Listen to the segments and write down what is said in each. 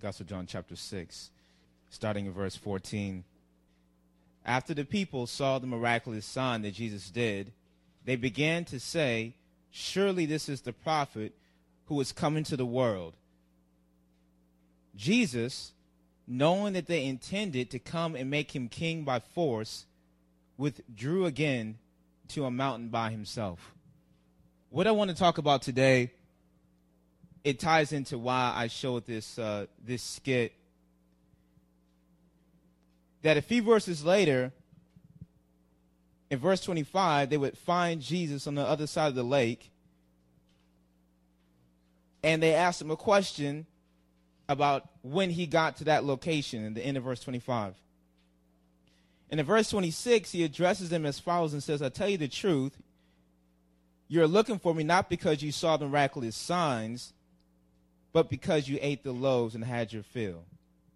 Gospel of John chapter 6, starting in verse 14. After the people saw the miraculous sign that Jesus did, they began to say, "Surely this is the prophet who is coming to the world." Jesus, knowing that they intended to come and make him king by force, withdrew again to a mountain by himself. What I want to talk about today, it ties into why I showed this skit. That a few verses later, in verse 25, they would find Jesus on the other side of the lake, and they asked him a question about when he got to that location in the end of verse 25. And in verse 26, he addresses them as follows and says, "I tell you the truth, you're looking for me not because you saw the miraculous signs, but because you ate the loaves and had your fill."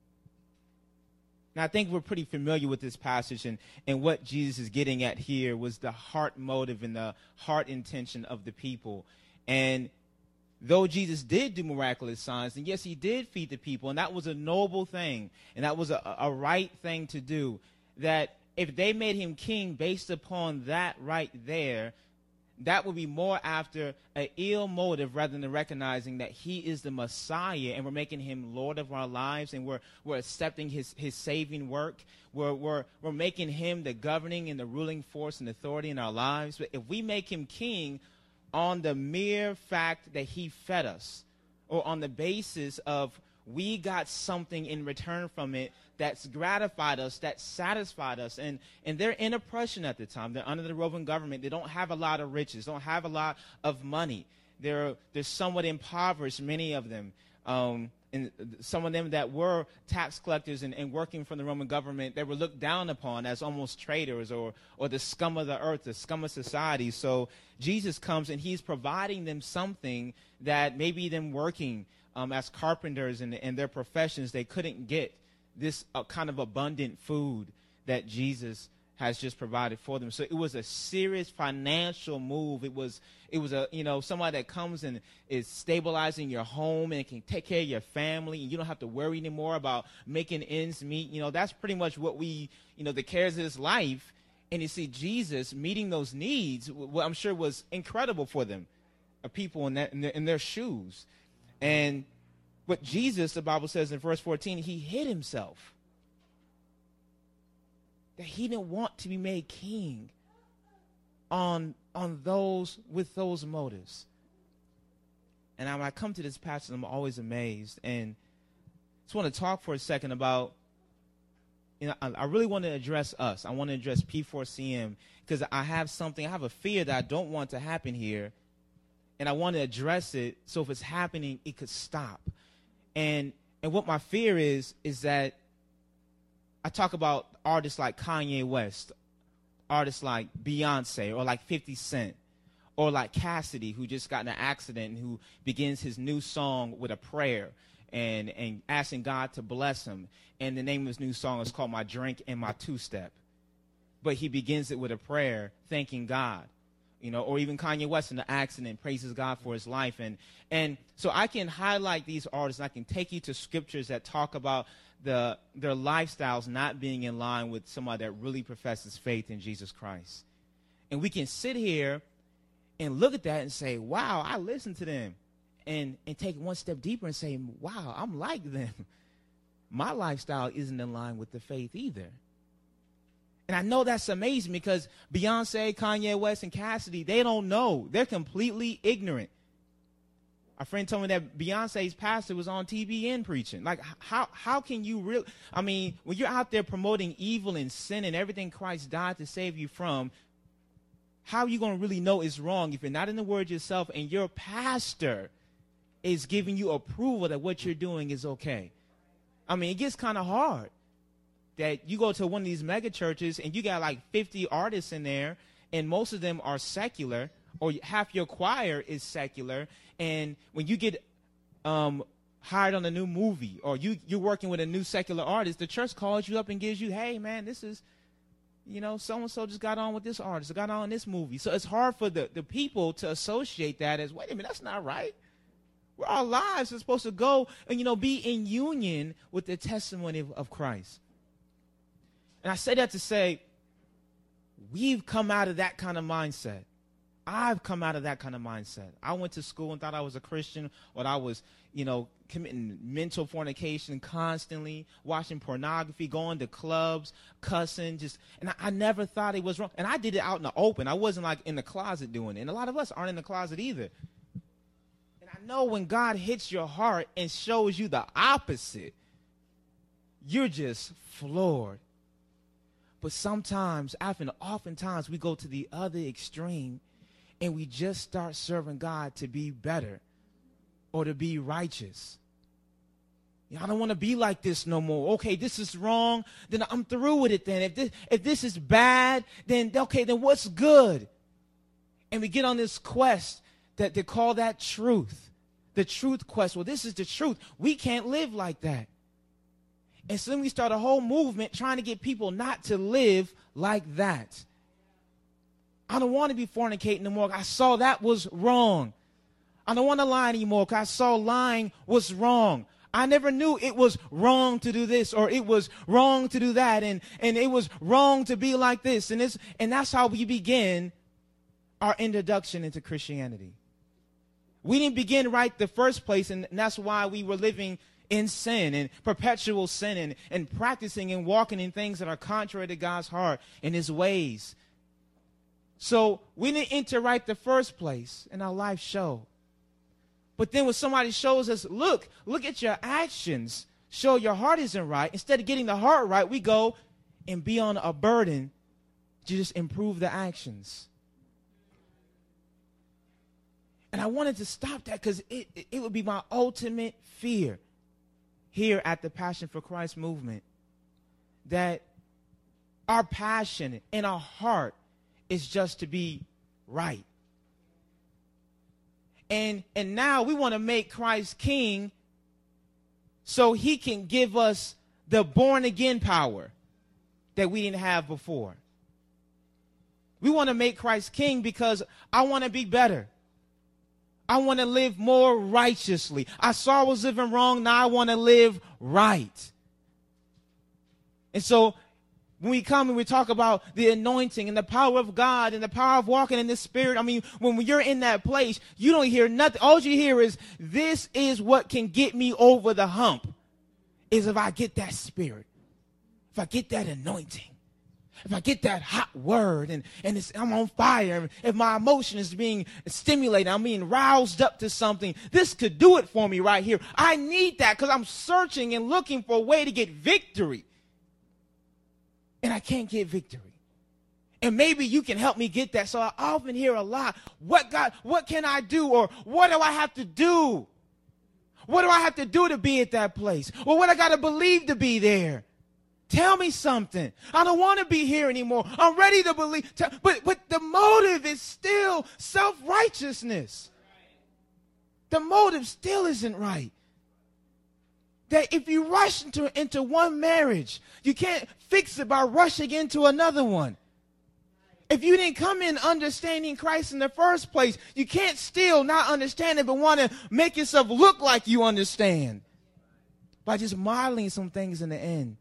Now, I think we're pretty familiar with this passage, and what Jesus is getting at here was the heart motive and the heart intention of the people. And though Jesus did do miraculous signs, and yes, he did feed the people, and that was a noble thing, and that was a right thing to do, that if they made him king based upon that right there, that would be more after an ill motive rather than recognizing that he is the Messiah and we're making him Lord of our lives and we're accepting his saving work. We're making him the governing and the ruling force and authority in our lives. But if we make him king on the mere fact that he fed us, or on the basis of we got something in return from it that's gratified us, that satisfied us. And they're in oppression at the time. They're under the Roman government. They don't have a lot of riches, don't have a lot of money. They're somewhat impoverished, many of them. And some of them that were tax collectors and working for the Roman government, they were looked down upon as almost traitors or the scum of the earth, the scum of society. So Jesus comes and he's providing them something that maybe them working as carpenters and their professions, they couldn't get this kind of abundant food that Jesus has just provided for them. So it was a serious financial move. It was somebody that comes and is stabilizing your home and can take care of your family, and you don't have to worry anymore about making ends meet. That's pretty much what the cares of this life. And you see Jesus meeting those needs, what I'm sure was incredible for them, people in their shoes. But Jesus, the Bible says in verse 14, he hid himself. That he didn't want to be made king on those with those motives. And when I come to this passage, I'm always amazed. And I just want to talk for a second about, I really want to address us. I want to address P4CM because I have a fear that I don't want to happen here. And I want to address it so if it's happening, it could stop. And what my fear is that I talk about artists like Kanye West, artists like Beyonce, or like 50 Cent, or like Cassidy, who just got in an accident and who begins his new song with a prayer and asking God to bless him. And the name of his new song is called My Drink and My Two-Step. But he begins it with a prayer, thanking God. Or even Kanye West in the accident praises God for his life. And so I can highlight these artists, and I can take you to scriptures that talk about their lifestyles not being in line with somebody that really professes faith in Jesus Christ. And we can sit here and look at that and say, wow, I listen to them. And take one step deeper and say, wow, I'm like them. My lifestyle isn't in line with the faith either. And I know that's amazing because Beyonce, Kanye West, and Cassidy, they don't know. They're completely ignorant. A friend told me that Beyonce's pastor was on TBN preaching. Like, how can you really, when you're out there promoting evil and sin and everything Christ died to save you from, how are you going to really know it's wrong if you're not in the Word yourself and your pastor is giving you approval that what you're doing is okay? It gets kind of hard. That you go to one of these mega churches and you got like 50 artists in there, and most of them are secular, or half your choir is secular. And when you get hired on a new movie, or you're working with a new secular artist, the church calls you up and gives you, hey, man, this is, so-and-so just got on with this artist, got on this movie. So it's hard for the people to associate that as, wait a minute, that's not right. Where our lives are supposed to go and, be in union with the testimony of Christ. And I say that to say, we've come out of that kind of mindset. I've come out of that kind of mindset. I went to school and thought I was a Christian, or I was, committing mental fornication constantly, watching pornography, going to clubs, cussing, and I never thought it was wrong. And I did it out in the open. I wasn't like in the closet doing it. And a lot of us aren't in the closet either. And I know when God hits your heart and shows you the opposite, you're just floored. But oftentimes we go to the other extreme and we just start serving God to be better or to be righteous. I don't want to be like this no more. Okay, this is wrong. Then I'm through with it then. If this is bad, then what's good? And we get on this quest that they call that truth. The truth quest. Well, this is the truth. We can't live like that. And so then we start a whole movement trying to get people not to live like that. I don't want to be fornicating anymore. I saw that was wrong. I don't want to lie anymore because I saw lying was wrong. I never knew it was wrong to do this, or it was wrong to do that, and it was wrong to be like this. And that's how we begin our introduction into Christianity. We didn't begin right the first place, and that's why we were living in sin and perpetual sin and practicing and walking in things that are contrary to God's heart and his ways. So we didn't enter right the first place, and our life showed. But then when somebody shows us, look at your actions, show your heart isn't right, instead of getting the heart right, we go and be on a burden to just improve the actions. And I wanted to stop that because it would be my ultimate fear here at the Passion for Christ movement, that our passion and our heart is just to be right. And now we want to make Christ king so he can give us the born again power that we didn't have before. We want to make Christ king because I want to be better. I want to live more righteously. I saw I was living wrong. Now I want to live right. And so when we come and we talk about the anointing and the power of God and the power of walking in the Spirit, when you're in that place, you don't hear nothing. All you hear is, this is what can get me over the hump, is if I get that Spirit, if I get that anointing, if I get that hot word and I'm on fire, if my emotion is being stimulated, I'm being roused up to something, this could do it for me right here. I need that because I'm searching and looking for a way to get victory. And I can't get victory. And maybe you can help me get that. So I often hear a lot, what can I do? Or what do I have to do? What do I have to do to be at that place? Or what I got to believe to be there? Tell me something. I don't want to be here anymore. I'm ready to believe. But the motive is still self-righteousness. The motive still isn't right. That if you rush into one marriage, you can't fix it by rushing into another one. If you didn't come in understanding Christ in the first place, you can't still not understand it but want to make yourself look like you understand by just modeling some things in the end.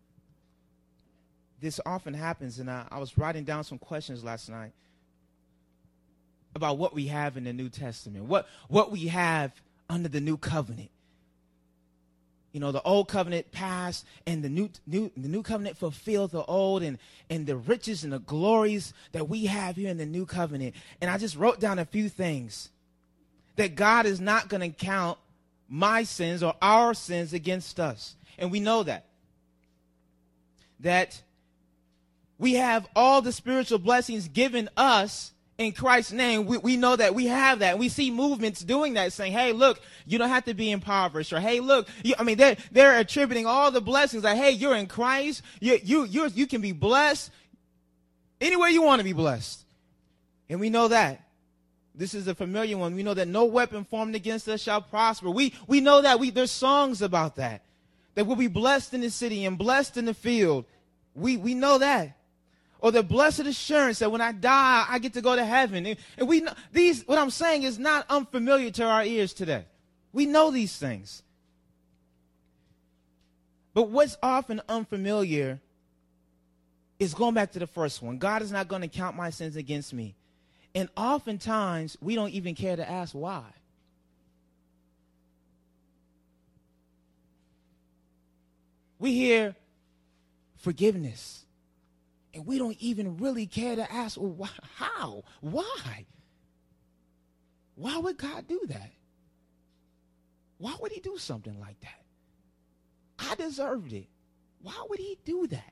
This often happens, and I was writing down some questions last night about what we have in the New Testament, what we have under the new covenant. The old covenant passed, and the new covenant fulfilled the old, and the riches and the glories that we have here in the new covenant. And I just wrote down a few things. That God is not going to count my sins or our sins against us. And we know that. That we have all the spiritual blessings given us in Christ's name. We know that we have that. We see movements doing that, saying, hey, look, you don't have to be impoverished. Or, hey, look, they're attributing all the blessings. Like, hey, you're in Christ. You can be blessed any way you want to be blessed. And we know that. This is a familiar one. We know that no weapon formed against us shall prosper. We know that. There's songs about that. That we'll be blessed in the city and blessed in the field. We know that. Or the blessed assurance that when I die, I get to go to heaven. And we know what I'm saying is not unfamiliar to our ears today. We know these things. But what's often unfamiliar is going back to the first one. God is not going to count my sins against me. And oftentimes, we don't even care to ask why. We hear forgiveness, and we don't even really care to ask, well, how? Why? Why would God do that? Why would he do something like that? I deserved it. Why would he do that?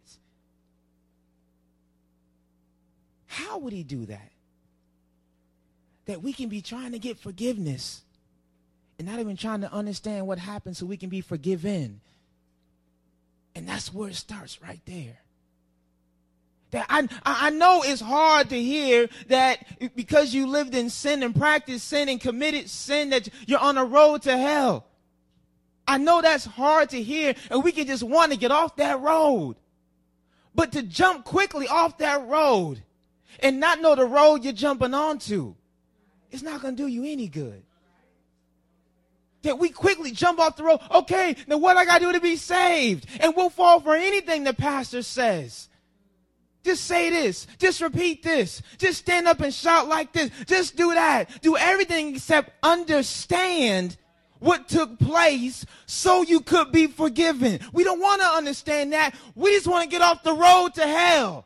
How would he do that? That we can be trying to get forgiveness and not even trying to understand what happened so we can be forgiven. And that's where it starts right there. That I know it's hard to hear that because you lived in sin and practiced sin and committed sin that you're on a road to hell. I know that's hard to hear, and we can just want to get off that road. But to jump quickly off that road and not know the road you're jumping onto, it's not going to do you any good. That we quickly jump off the road. Okay, now what I got to do to be saved? And we'll fall for anything the pastor says. Just say this. Just repeat this. Just stand up and shout like this. Just do that. Do everything except understand what took place so you could be forgiven. We don't want to understand that. We just want to get off the road to hell.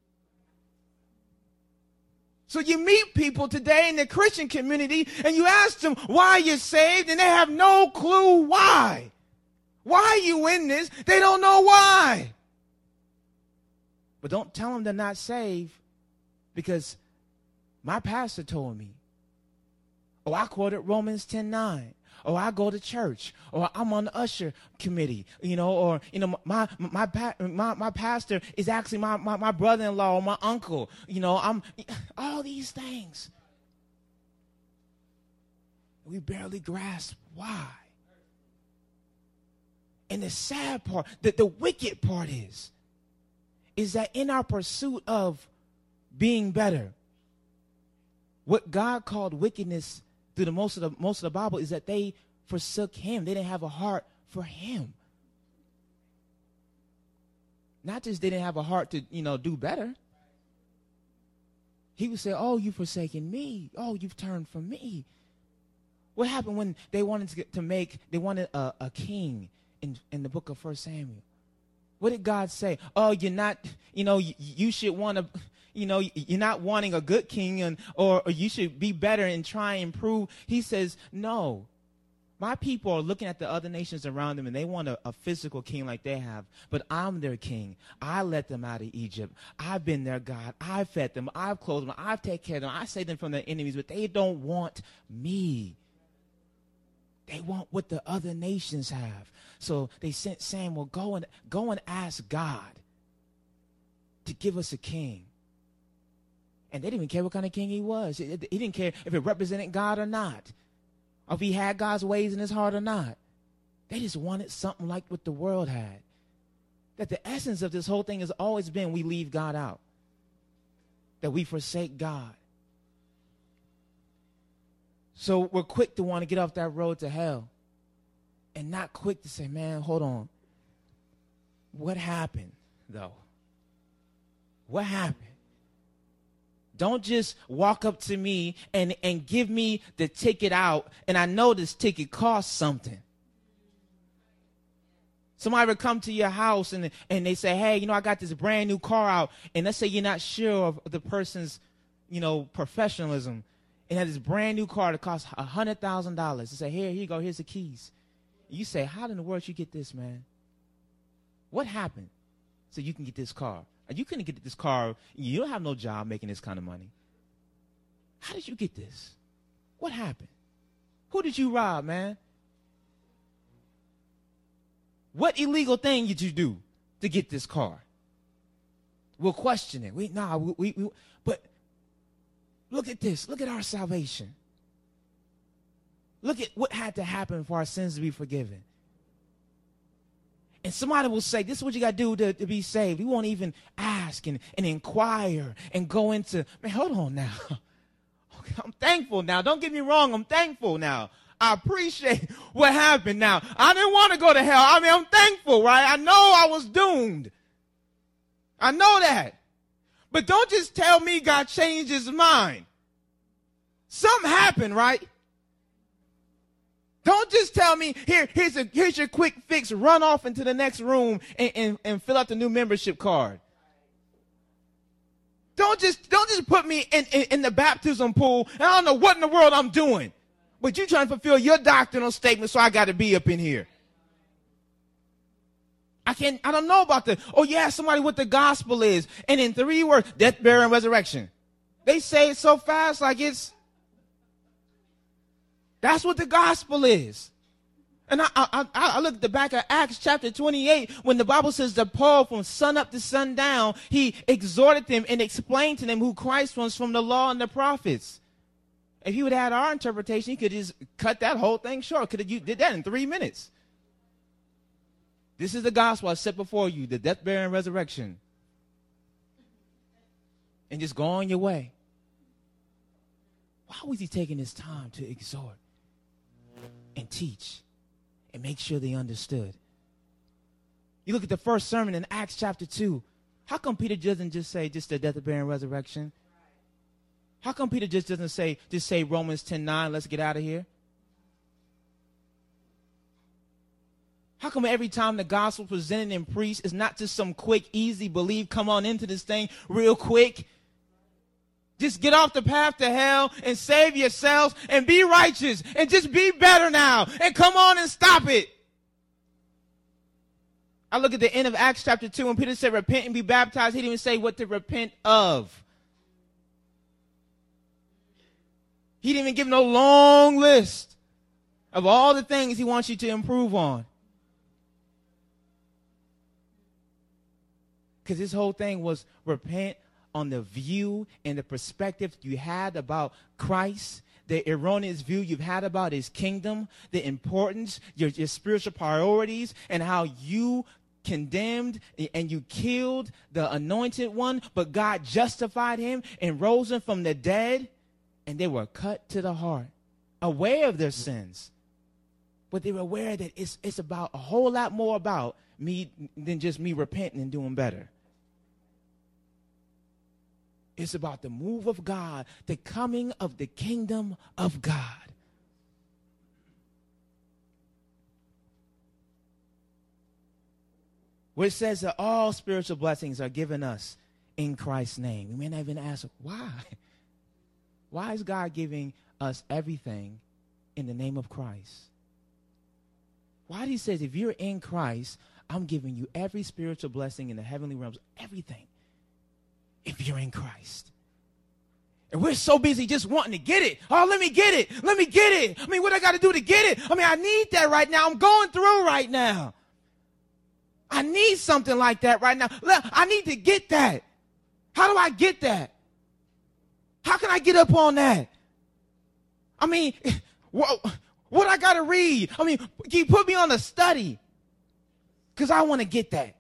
So you meet people today in the Christian community and you ask them why you're saved and they have no clue why. Why are you in this? They don't know why. But don't tell them they're not saved because my pastor told me. Oh, I quoted Romans 10:9. Or I go to church, or I'm on the usher committee, or my pastor is actually my brother-in-law or my uncle, I'm all these things. We barely grasp why. And the sad part, the wicked part is that in our pursuit of being better, what God called wickedness through the most of the Bible is that they forsook him. They didn't have a heart for him. Not just they didn't have a heart to, do better. He would say, oh, you've forsaken me. Oh, you've turned from me. What happened when they wanted they wanted a king in the book of 1 Samuel? What did God say? Oh, you're not, you should want to, you're not wanting a good king or you should be better and try and improve. He says, no. My people are looking at the other nations around them and they want a physical king like they have. But I'm their king. I let them out of Egypt. I've been their God. I've fed them. I've clothed them. I've taken care of them. I saved them from their enemies. But they don't want me. They want what the other nations have. So they sent Samuel, go and ask God to give us a king. And they didn't even care what kind of king he was. He didn't care if it represented God or not, or if he had God's ways in his heart or not. They just wanted something like what the world had. That the essence of this whole thing has always been we leave God out, that we forsake God. So we're quick to want to get off that road to hell and not quick to say, man, hold on. What happened, though? What happened? Don't just walk up to me and give me the ticket out, and I know this ticket costs something. Somebody would come to your house and they say, hey, I got this brand new car out, and let's say you're not sure of the person's, professionalism, and has this brand new car that costs $100,000. They say, here you go, here's the keys. You say, how in the world you get this, man? What happened so you can get this car? You couldn't get this car. You don't have no job making this kind of money. How did you get this? What happened? Who did you rob, man? What illegal thing did you do to get this car? We'll question it. But look at this. Look at our salvation. Look at what had to happen for our sins to be forgiven. And somebody will say, this is what you got to do to be saved. We won't even ask and inquire and go into, man, hold on now. Okay, I'm thankful now. Don't get me wrong. I'm thankful now. I appreciate what happened. Now, I didn't want to go to hell. I mean, I'm thankful, right? I know I was doomed. I know that. But don't just tell me God changed his mind. Something happened, right? Don't just tell me, here's your quick fix, run off into the next room and fill out the new membership card. Don't just put me in the baptism pool and I don't know what in the world I'm doing. But you trying to fulfill your doctrinal statement, so I got to be up in here. I don't know about somebody what the gospel is. And in 3 words, death, burial, and resurrection. They say it so fast like that's what the gospel is. And I look at the back of Acts chapter 28 when the Bible says that Paul from sun up to sundown, he exhorted them and explained to them who Christ was from the law and the prophets. If he would have had our interpretation, he could just cut that whole thing short. You did that in 3 minutes. This is the gospel I set before you, the death, burial, and resurrection. And just go on your way. Why was he taking his time to exhort and teach and make sure they understood? You look at the first sermon in Acts chapter 2. How come Peter doesn't just say just the death, burial, and resurrection? How come Peter just doesn't say Romans 10:9, let's get out of here? How come every time the gospel presented and preached is not just some quick, easy believe, come on into this thing real quick? Just get off the path to hell and save yourselves and be righteous and just be better now and come on and stop it. I look at the end of Acts chapter 2 when Peter said repent and be baptized. He didn't even say what to repent of. He didn't even give no long list of all the things he wants you to improve on. Because his whole thing was repent on the view and the perspective you had about Christ, the erroneous view you've had about his kingdom, the importance, your spiritual priorities, and how you condemned and you killed the anointed one, but God justified him and rose him from the dead, and they were cut to the heart, aware of their sins. But they were aware that it's about a whole lot more about me than just me repenting and doing better. It's about the move of God, the coming of the kingdom of God. Where it says that all spiritual blessings are given us in Christ's name. We may not even ask, why? Why is God giving us everything in the name of Christ? Why do he say, if you're in Christ, I'm giving you every spiritual blessing in the heavenly realms, everything. If you're in Christ. And we're so busy just wanting to get it. Oh, let me get it. Let me get it. I mean, what I got to do to get it? I mean, I need that right now. I'm going through right now. I need something like that right now. I need to get that. How do I get that? How can I get up on that? I mean, what I got to read? I mean, can you put me on a study? Because I want to get that.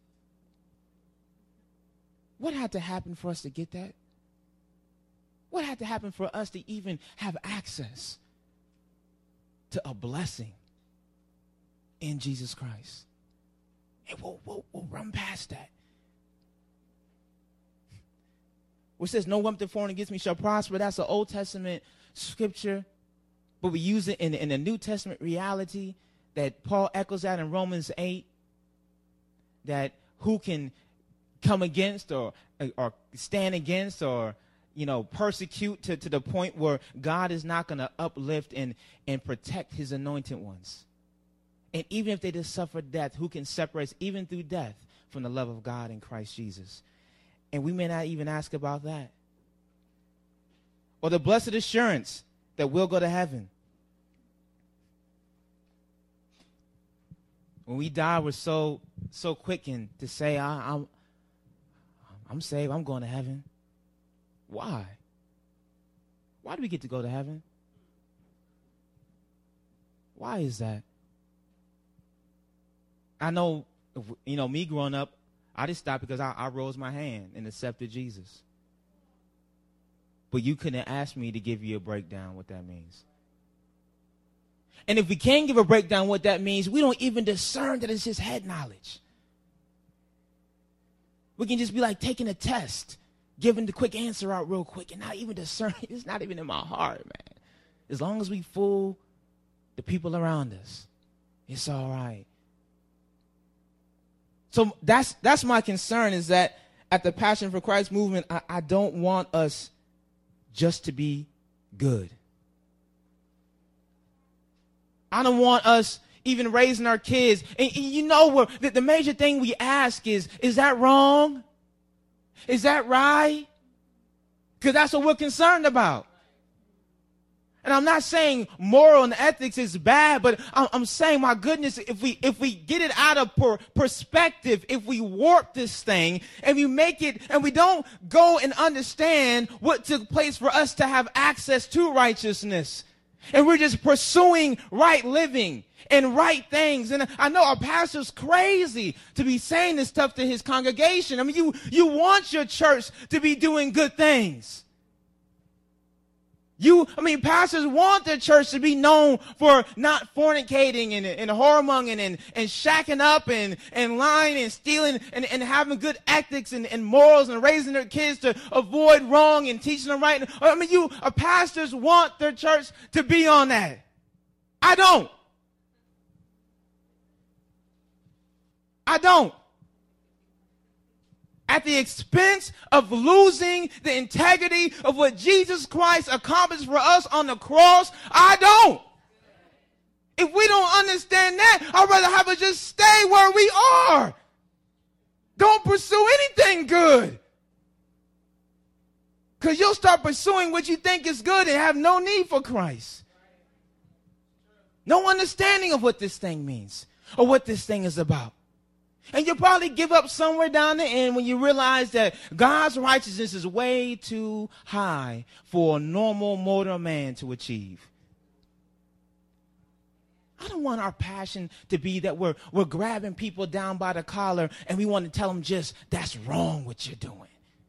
What had to happen for us to get that? What had to happen for us to even have access to a blessing in Jesus Christ? And we'll run past that. Where it says, no weapon formed against me shall prosper. That's an Old Testament scripture. But we use it in the New Testament reality that Paul echoes that in Romans 8. That who can come against or stand against or, persecute to the point where God is not going to uplift and protect his anointed ones. And even if they just suffer death, who can separate us even through death from the love of God in Christ Jesus? And we may not even ask about that. Or the blessed assurance that we'll go to heaven. When we die, we're so quickened to say, I'm saved, I'm going to heaven. Why? Why do we get to go to heaven? Why is that? I know, me growing up, I just stopped because I rose my hand and accepted Jesus. But you couldn't ask me to give you a breakdown what that means. And if we can give a breakdown what that means, we don't even discern that it's just head knowledge. We can just be like taking a test, giving the quick answer out real quick, and not even discern. It's not even in my heart, man. As long as we fool the people around us, it's all right. So that's my concern, is that at the Passion for Christ movement, I don't want us just to be good. I don't want us even raising our kids. And you know, the major thing we ask is that wrong? Is that right? Because that's what we're concerned about. And I'm not saying moral and ethics is bad, but I'm saying, my goodness, if we get it out of perspective, if we warp this thing and we make it, and we don't go and understand what took place for us to have access to righteousness, and we're just pursuing right living and right things. And I know our pastor's crazy to be saying this stuff to his congregation. I mean, you want your church to be doing good things. Pastors want their church to be known for not fornicating and whoremongering and shacking up and lying and stealing and having good ethics and morals and raising their kids to avoid wrong and teaching them right. Pastors want their church to be on that. I don't. At the expense of losing the integrity of what Jesus Christ accomplished for us on the cross, I don't. If we don't understand that, I'd rather have us just stay where we are. Don't pursue anything good. Because you'll start pursuing what you think is good and have no need for Christ. No understanding of what this thing means or what this thing is about. And you'll probably give up somewhere down the end when you realize that God's righteousness is way too high for a normal mortal man to achieve. I don't want our passion to be that we're grabbing people down by the collar and we want to tell them just, that's wrong what you're doing.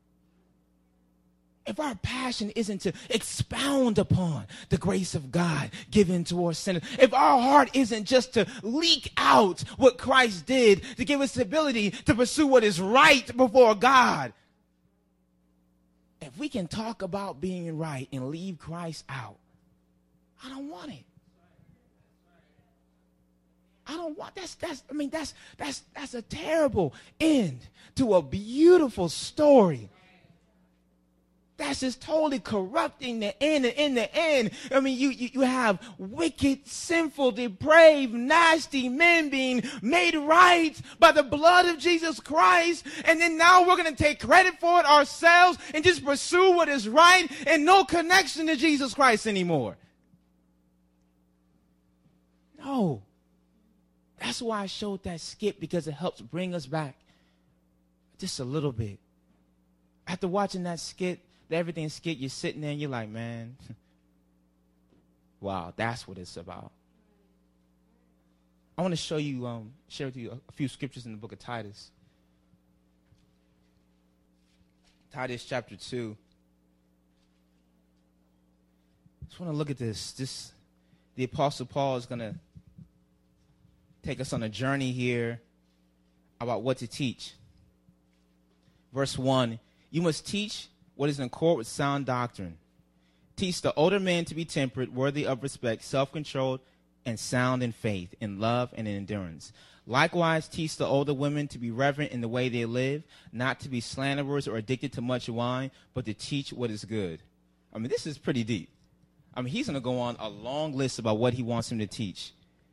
If our passion isn't to expound upon the grace of God given towards sinners, if our heart isn't just to leak out what Christ did to give us the ability to pursue what is right before God, if we can talk about being right and leave Christ out, I don't want it. I don't want that's a terrible end to a beautiful story. That's just totally corrupting the end. And in the end, you have wicked, sinful, depraved, nasty men being made right by the blood of Jesus Christ. And then now we're going to take credit for it ourselves and just pursue what is right and no connection to Jesus Christ anymore. No. That's why I showed that skit, because it helps bring us back just a little bit. After watching that skit, the everything skit, you're sitting there and you're like, man, wow, that's what it's about. I want to share with you a few scriptures in the book of Titus. Titus chapter 2. Just want to look at this. The Apostle Paul is going to take us on a journey here about what to teach. Verse 1, you must teach what is in accord with sound doctrine. Teach the older men to be temperate, worthy of respect, self-controlled, and sound in faith, in love, and in endurance. Likewise, teach the older women to be reverent in the way they live, not to be slanderers or addicted to much wine, but to teach what is good. This is pretty deep. He's going to go on a long list about what he wants them to teach.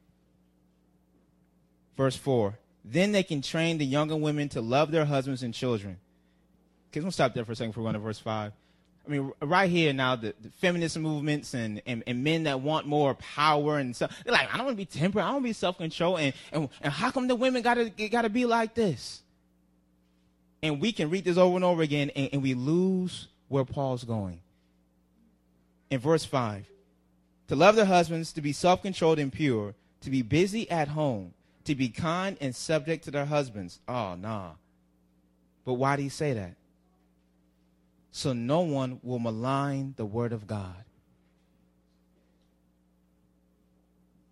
Verse 4, then they can train the younger women to love their husbands and children. Okay, we'll stop there for a second before we go to verse 5. Right here now, the feminist movements and men that want more power and stuff, they're like, I don't want to be temperate, I don't want to be self-controlled, and how come the women gotta be like this? And we can read this over and over again, and we lose where Paul's going. In verse 5, to love their husbands, to be self-controlled and pure, to be busy at home, to be kind and subject to their husbands. Oh, nah. But why do you say that? So no one will malign the word of God.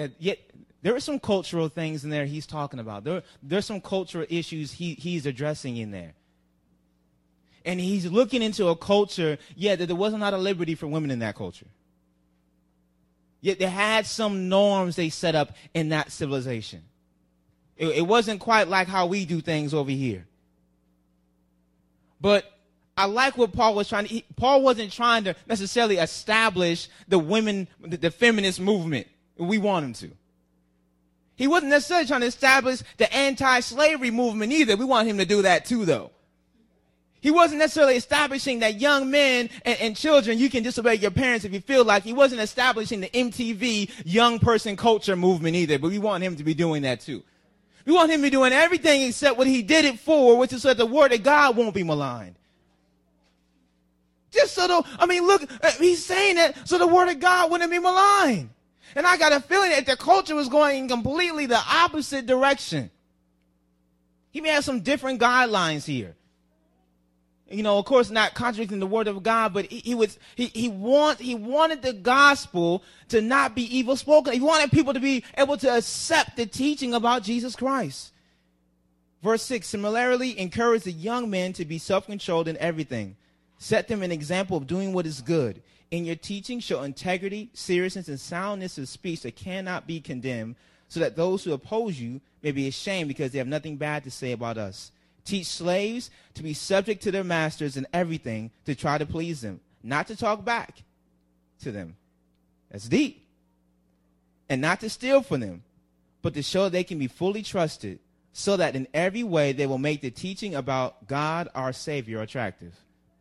that yet there are some cultural things in there he's talking about. There's some cultural issues he's addressing in there. And he's looking into a culture, that there wasn't a lot of liberty for women in that culture. Yet they had some norms they set up in that civilization. It wasn't quite like how we do things over here. But I like what Paul was trying to. Paul wasn't trying to necessarily establish the feminist movement we want him to. He wasn't necessarily trying to establish the anti-slavery movement either. We want him to do that too, though. He wasn't necessarily establishing that young men and children, you can disobey your parents if you feel like. He wasn't establishing the MTV young person culture movement either, but we want him to be doing that too. We want him to be doing everything except what he did it for, which is so that the word of God won't be maligned. Just so look, he's saying that so the word of God wouldn't be maligned. And I got a feeling that the culture was going in completely the opposite direction. He may have some different guidelines here. Of course, not contradicting the word of God, but he wanted the gospel to not be evil spoken. He wanted people to be able to accept the teaching about Jesus Christ. Verse 6, similarly, encourage the young men to be self-controlled in everything. Set them an example of doing what is good. In your teaching, show integrity, seriousness, and soundness of speech that cannot be condemned, so that those who oppose you may be ashamed because they have nothing bad to say about us. Teach slaves to be subject to their masters in everything, to try to please them, not to talk back to them. That's deep. And not to steal from them, but to show they can be fully trusted, so that in every way they will make the teaching about God, our Savior, attractive.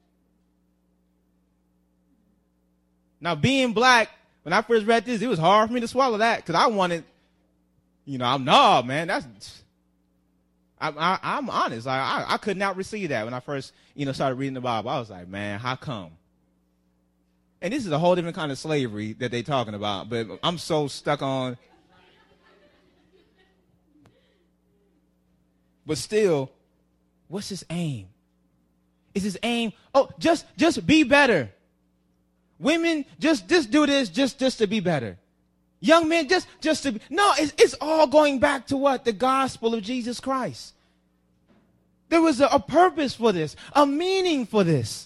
Now, being black, when I first read this, it was hard for me to swallow that because I wanted, I'm honest. I could not receive that when I first, started reading the Bible. I was like, man, how come? And this is a whole different kind of slavery that they're talking about, but I'm so stuck on. But still, what's his aim? Is his aim, just be better. Women, just do this just to be better. Young men, just to be. No, it's all going back to what? The gospel of Jesus Christ. There was a purpose for this, a meaning for this.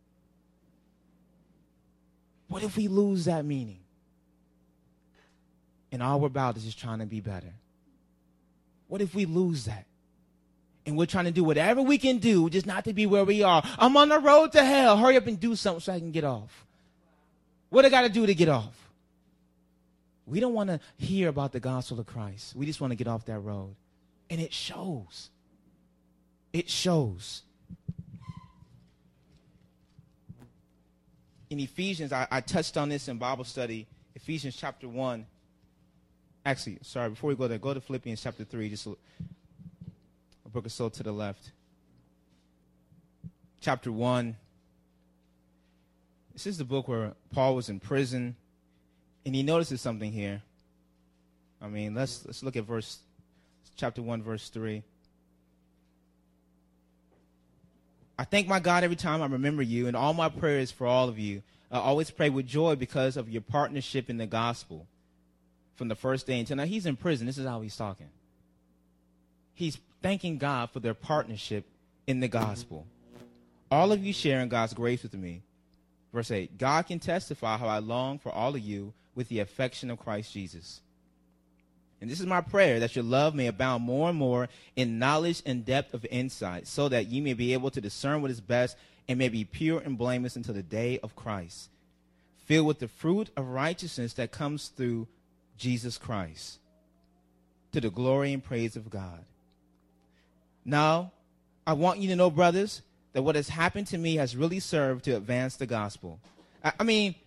What if we lose that meaning? And all we're about is just trying to be better. What if we lose that? And we're trying to do whatever we can do just not to be where we are. I'm on the road to hell. Hurry up and do something so I can get off. What I got to do to get off? We don't want to hear about the gospel of Christ. We just want to get off that road. And it shows. It shows. In Ephesians, I touched on this in Bible study, Ephesians chapter 1. Actually, sorry, before we go there, go to Philippians chapter 3, just a book or so to the left. Chapter 1. This is the book where Paul was in prison, and he notices something here. Let's look at chapter 1, verse 3. I thank my God every time I remember you, and all my prayers for all of you. I always pray with joy because of your partnership in the gospel from the first day until now. He's in prison. This is how he's talking. He's thanking God for their partnership in the gospel. All of you share in God's grace with me. Verse 8, God can testify how I long for all of you with the affection of Christ Jesus. And this is my prayer, that your love may abound more and more in knowledge and depth of insight, so that you may be able to discern what is best and may be pure and blameless until the day of Christ, filled with the fruit of righteousness that comes through Jesus Christ, to the glory and praise of God. Now, I want you to know, brothers, that what has happened to me has really served to advance the gospel. Are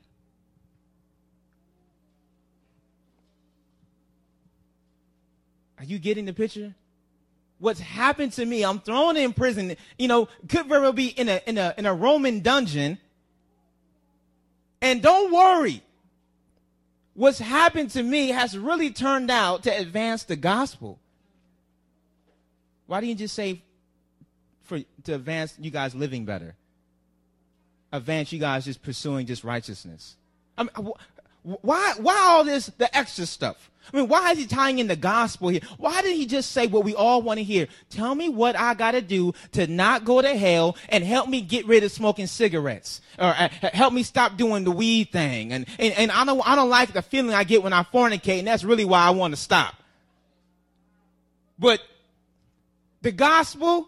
you getting the picture? What's happened to me, I'm thrown in prison, could very well be in a Roman dungeon. And don't worry. What's happened to me has really turned out to advance the gospel. Why didn't you just say to advance you guys living better? Advance you guys just pursuing just righteousness. Why all this, the extra stuff? I mean, why is he tying in the gospel here? Why didn't he just say what we all want to hear? Tell me what I got to do to not go to hell and help me get rid of smoking cigarettes, or help me stop doing the weed thing. And I don't like the feeling I get when I fornicate, and that's really why I want to stop. But the gospel,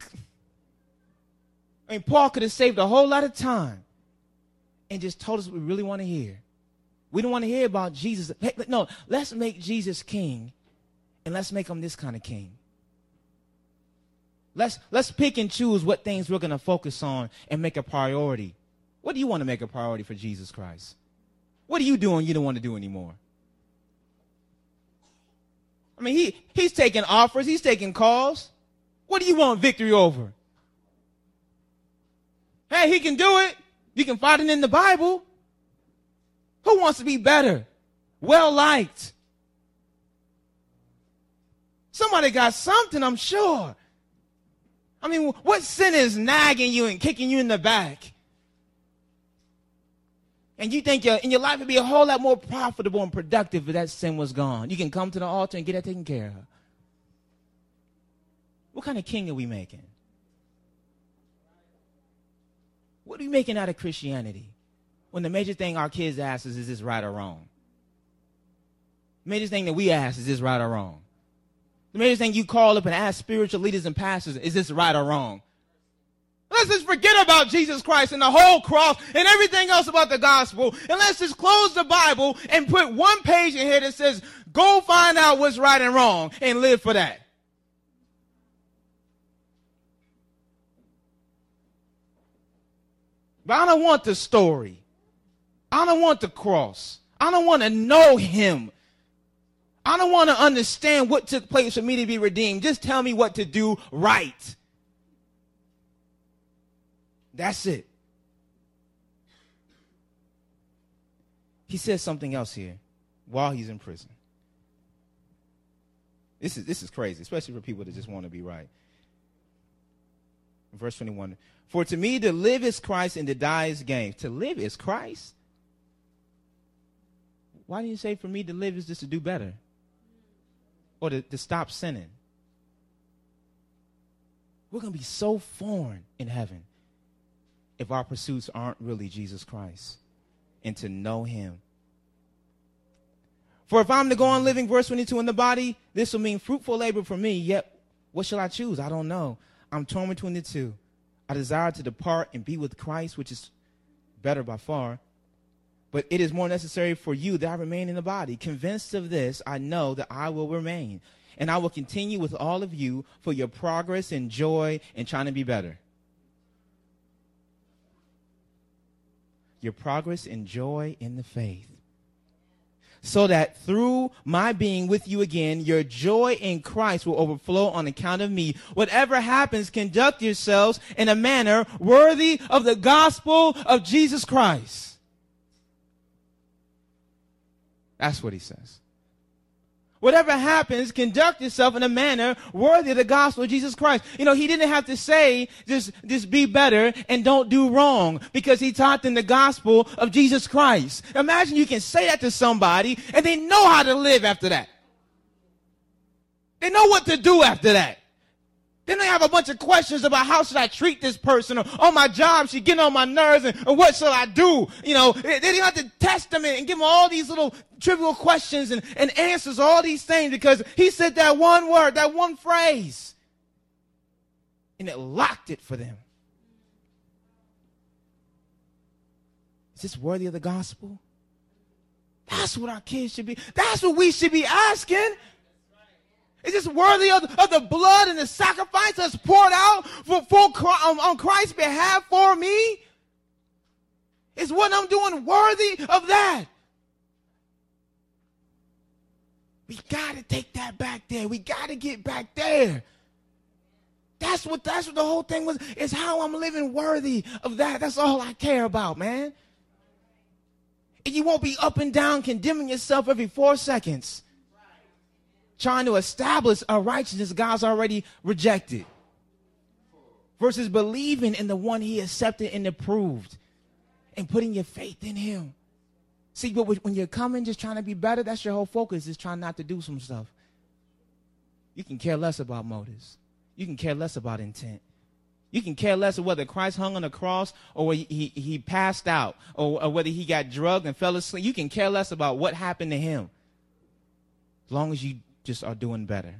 I mean, Paul could have saved a whole lot of time and just told us what we really want to hear. We don't want to hear about Jesus. No, let's make Jesus king, and let's make him this kind of king. Let's pick and choose what things we're going to focus on and make a priority. What do you want to make a priority for Jesus Christ? What are you doing you don't want to do anymore? I mean, he's taking offers. He's taking calls. What do you want victory over? Hey, he can do it. You can find it in the Bible. Who wants to be better? Well-liked. Somebody got something, I'm sure. I mean, what sin is nagging you and kicking you in the back? And you think your life would be a whole lot more profitable and productive if that sin was gone. You can come to the altar and get that taken care of. What kind of king are we making? What are we making out of Christianity? When the major thing our kids ask is this right or wrong? The major thing that we ask is this right or wrong? The major thing you call up and ask spiritual leaders and pastors, is this right or wrong? Let's just forget about Jesus Christ and the whole cross and everything else about the gospel, and let's just close the Bible and put one page in here that says, go find out what's right and wrong and live for that. But I don't want the story. I don't want the cross. I don't want to know him. I don't want to understand what took place for me to be redeemed. Just tell me what to do right. That's it. He says something else here while he's in prison. This is crazy, especially for people that just want to be right. Verse 21. For to me to live is Christ and to die is gain. To live is Christ? Why do you say for me to live is just to do better? Or to stop sinning? We're going to be so foreign in heaven if our pursuits aren't really Jesus Christ and to know him. For if I'm to go on living, verse 22, in the body, this will mean fruitful labor for me. Yet what shall I choose? I don't know. I'm torn between the two. I desire to depart and be with Christ, which is better by far. But it is more necessary for you that I remain in the body. Convinced of this, I know that I will remain. And I will continue with all of you for your progress and joy in trying to be better. Your progress and joy in the faith. So that through my being with you again, your joy in Christ will overflow on account of me. Whatever happens, conduct yourselves in a manner worthy of the gospel of Jesus Christ. That's what he says. Whatever happens, conduct yourself in a manner worthy of the gospel of Jesus Christ. You know, he didn't have to say, just be better and don't do wrong, because he taught them the gospel of Jesus Christ. Imagine you can say that to somebody and they know how to live after that. They know what to do after that. Then they have a bunch of questions about how should I treat this person, or on my job, she's getting on my nerves, and what shall I do? You know, they didn't have to test them and give them all these little trivial questions and answers, all these things, because he said that one word, that one phrase, and it locked it for them. Is this worthy of the gospel? That's what our kids should be. That's what we should be asking. Is this worthy of the blood and the sacrifice that's poured out on Christ's behalf for me? Is what I'm doing worthy of that? We got to take that back there. We got to get back there. That's what the whole thing was, is how I'm living worthy of that. That's all I care about, man. And you won't be up and down condemning yourself every 4 seconds, trying to establish a righteousness God's already rejected, versus believing in the one he accepted and approved and putting your faith in him. See, but when you're coming just trying to be better, that's your whole focus, is trying not to do some stuff. You can care less about motives. You can care less about intent. You can care less of whether Christ hung on the cross or he passed out or whether he got drugged and fell asleep. You can care less about what happened to him as long as you just are doing better.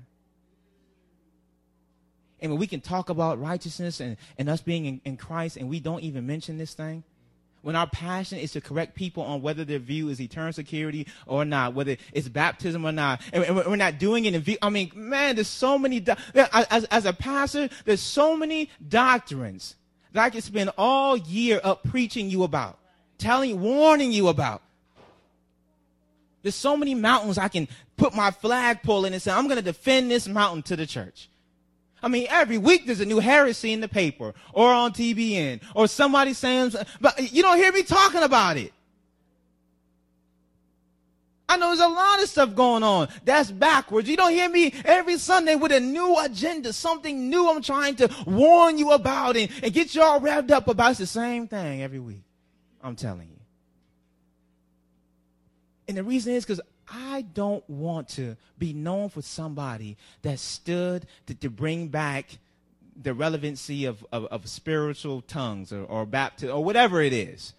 And when we can talk about righteousness and us being in Christ and we don't even mention this thing, when our passion is to correct people on whether their view is eternal security or not, whether it's baptism or not, and we're not doing it in view. I mean, man, there's so many, as a pastor, there's so many doctrines that I can spend all year up preaching you about, warning you about. There's so many mountains I can put my flagpole in and say, I'm going to defend this mountain to the church. I mean, every week there's a new heresy in the paper or on TBN or somebody saying, but you don't hear me talking about it. I know there's a lot of stuff going on that's backwards. You don't hear me every Sunday with a new agenda, something new I'm trying to warn you about and get you all revved up about. It's the same thing every week. I'm telling you. And the reason is because I don't want to be known for somebody that stood to bring back the relevancy of spiritual tongues or baptism or whatever it is.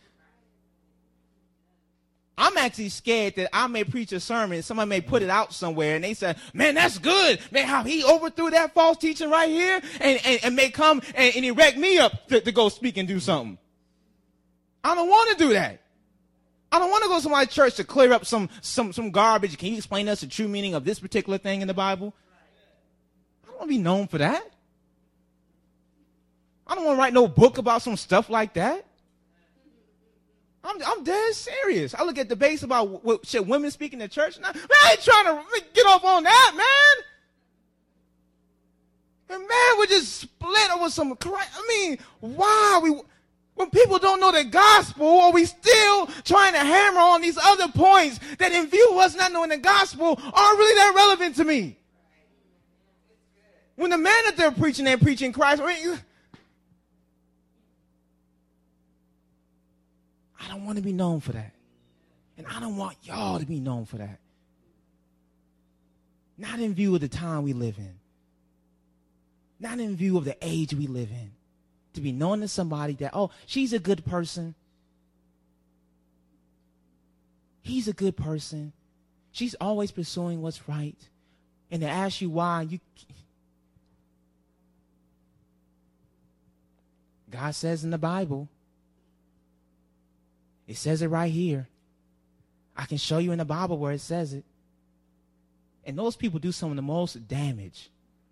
I'm actually scared that I may preach a sermon, somebody may put it out somewhere, and they say, man, that's good. Man, how he overthrew that false teaching right here and may come and erect me up to go speak and do something. I don't want to do that. I don't want to go to somebody's church to clear up some garbage. Can you explain to us the true meaning of this particular thing in the Bible? I don't want to be known for that. I don't want to write no book about some stuff like that. I'm dead serious. I look at debates about should women speak in the church now. Man, I ain't trying to get off on that, man. And man, we just split over some. I mean, why when people don't know the gospel, are we still trying to hammer on these other points that in view of us not knowing the gospel aren't really that relevant to me? When the man that they're preaching Christ, I don't want to be known for that. And I don't want y'all to be known for that. Not in view of the time we live in. Not in view of the age we live in. To be known to somebody that, oh, she's a good person. He's a good person. She's always pursuing what's right. And to ask you why, God says in the Bible, it says it right here. I can show you in the Bible where it says it. And those people do some of the most damage.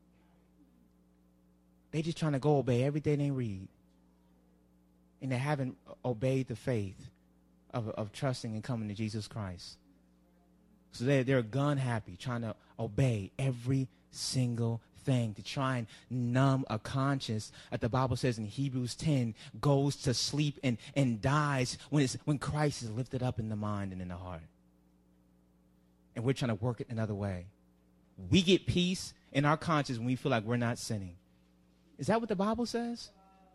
They just trying to go obey everything they read. And they haven't obeyed the faith of trusting and coming to Jesus Christ. So they're gun happy, trying to obey every single thing to try and numb a conscience that the Bible says in Hebrews 10 goes to sleep and dies when Christ is lifted up in the mind and in the heart. And we're trying to work it another way. We get peace in our conscience when we feel like we're not sinning. Is that what the Bible says?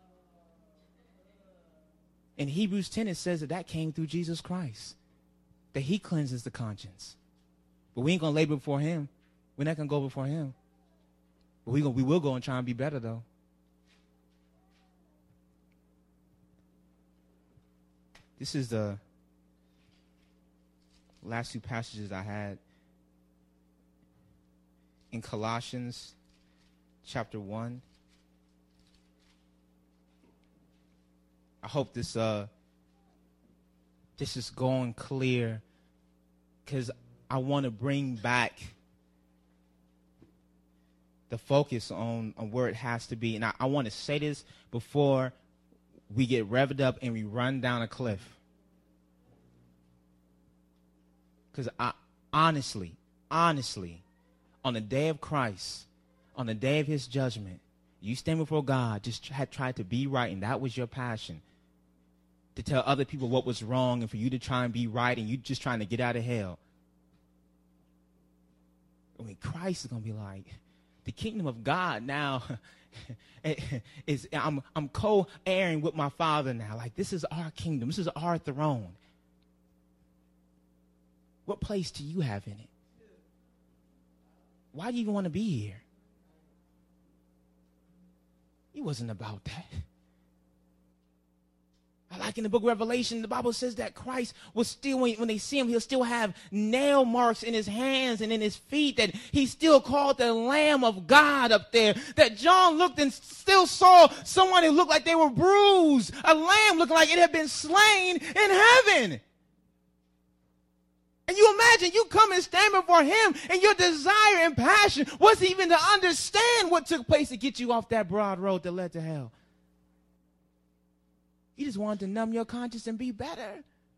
In Hebrews 10, it says that came through Jesus Christ, that he cleanses the conscience. But we ain't going to labor before him. We're not going to go before him. But we will go and try and be better, though. This is the last two passages I had in Colossians chapter 1. I hope this is going clear, because I want to bring back the focus on where it has to be. And I want to say this before we get revved up and we run down a cliff. Because I honestly, on the day of Christ, on the day of his judgment, you stand before God, just had tried to be right, and that was your passion. To tell other people what was wrong and for you to try and be right, and you just trying to get out of hell. I mean, Christ is going to be like, the kingdom of God now is, I'm co-heiring with my Father now. Like, this is our kingdom. This is our throne. What place do you have in it? Why do you even want to be here? It wasn't about that. I like in the book of Revelation, the Bible says that Christ was still, when they see him, he'll still have nail marks in his hands and in his feet, that he's still called the Lamb of God up there, that John looked and still saw someone who looked like they were bruised, a lamb looking like it had been slain in heaven. And you imagine you come and stand before him, and your desire and passion wasn't even to understand what took place to get you off that broad road that led to hell. You just wanted to numb your conscience and be better.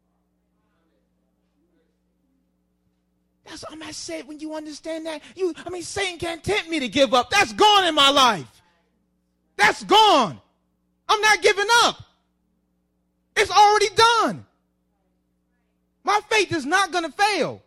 That's what I said. When you understand that, Satan can't tempt me to give up. That's gone in my life. That's gone. I'm not giving up. It's already done. My faith is not going to fail.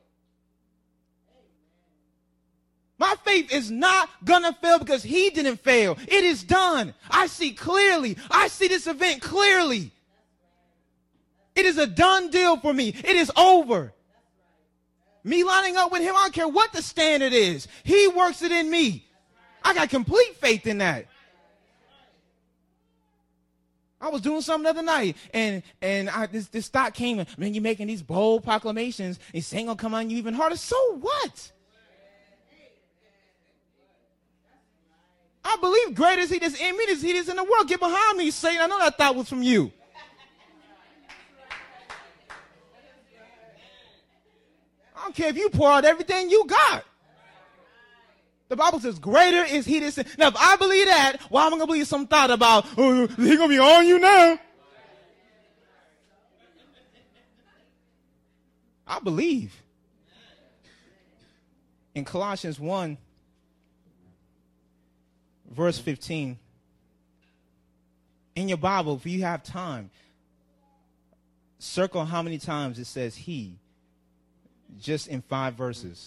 My faith is not going to fail because he didn't fail. It is done. I see clearly. I see this event clearly. It is a done deal for me. It is over. Me lining up with him, I don't care what the standard is. He works it in me. I got complete faith in that. I was doing something the other night, and this thought came, and man, you're making these bold proclamations, and Satan gonna come on you even harder. So what? I believe greater is he that's in me than he that's in the world. Get behind me, Satan. I know that thought was from you. I don't care if you pour out everything you got. The Bible says, greater is he that's in. Now, if I believe that, why am I going to believe some thought about, oh, he's going to be on you now? I believe. In Colossians 1, verse 15, in your Bible, if you have time, circle how many times it says he, just in 5 verses.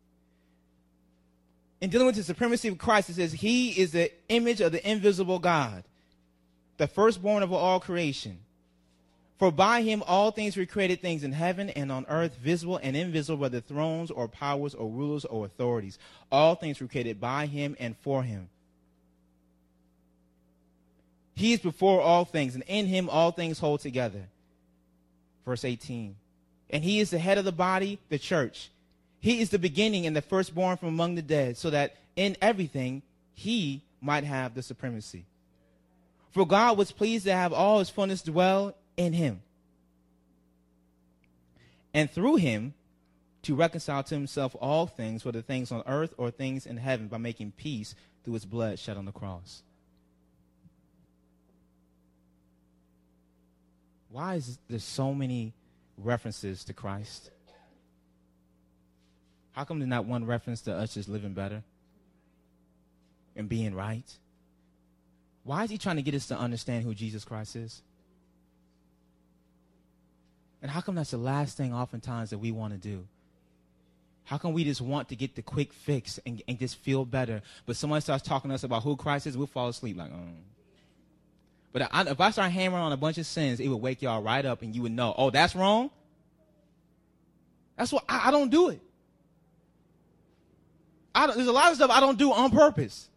In dealing with the supremacy of Christ, it says he is the image of the invisible God, the firstborn of all creation. For by him all things were created, things in heaven and on earth, visible and invisible, whether thrones or powers or rulers or authorities. All things were created by him and for him. He is before all things, and in him all things hold together. Verse 18. And he is the head of the body, the church. He is the beginning and the firstborn from among the dead, so that in everything he might have the supremacy. For God was pleased to have all his fullness dwell in him, and through him to reconcile to himself all things, whether things on earth or things in heaven, by making peace through his blood shed on the cross. Why is there so many references to Christ? How come there's not one reference to us just living better and being right? Why is he trying to get us to understand who Jesus Christ is? And how come that's the last thing oftentimes that we want to do? How come we just want to get the quick fix and just feel better? But someone starts talking to us about who Christ is, we'll fall asleep like, But if I start hammering on a bunch of sins, it would wake y'all right up and you would know, oh, that's wrong? That's why I don't do it. There's a lot of stuff I don't do on purpose.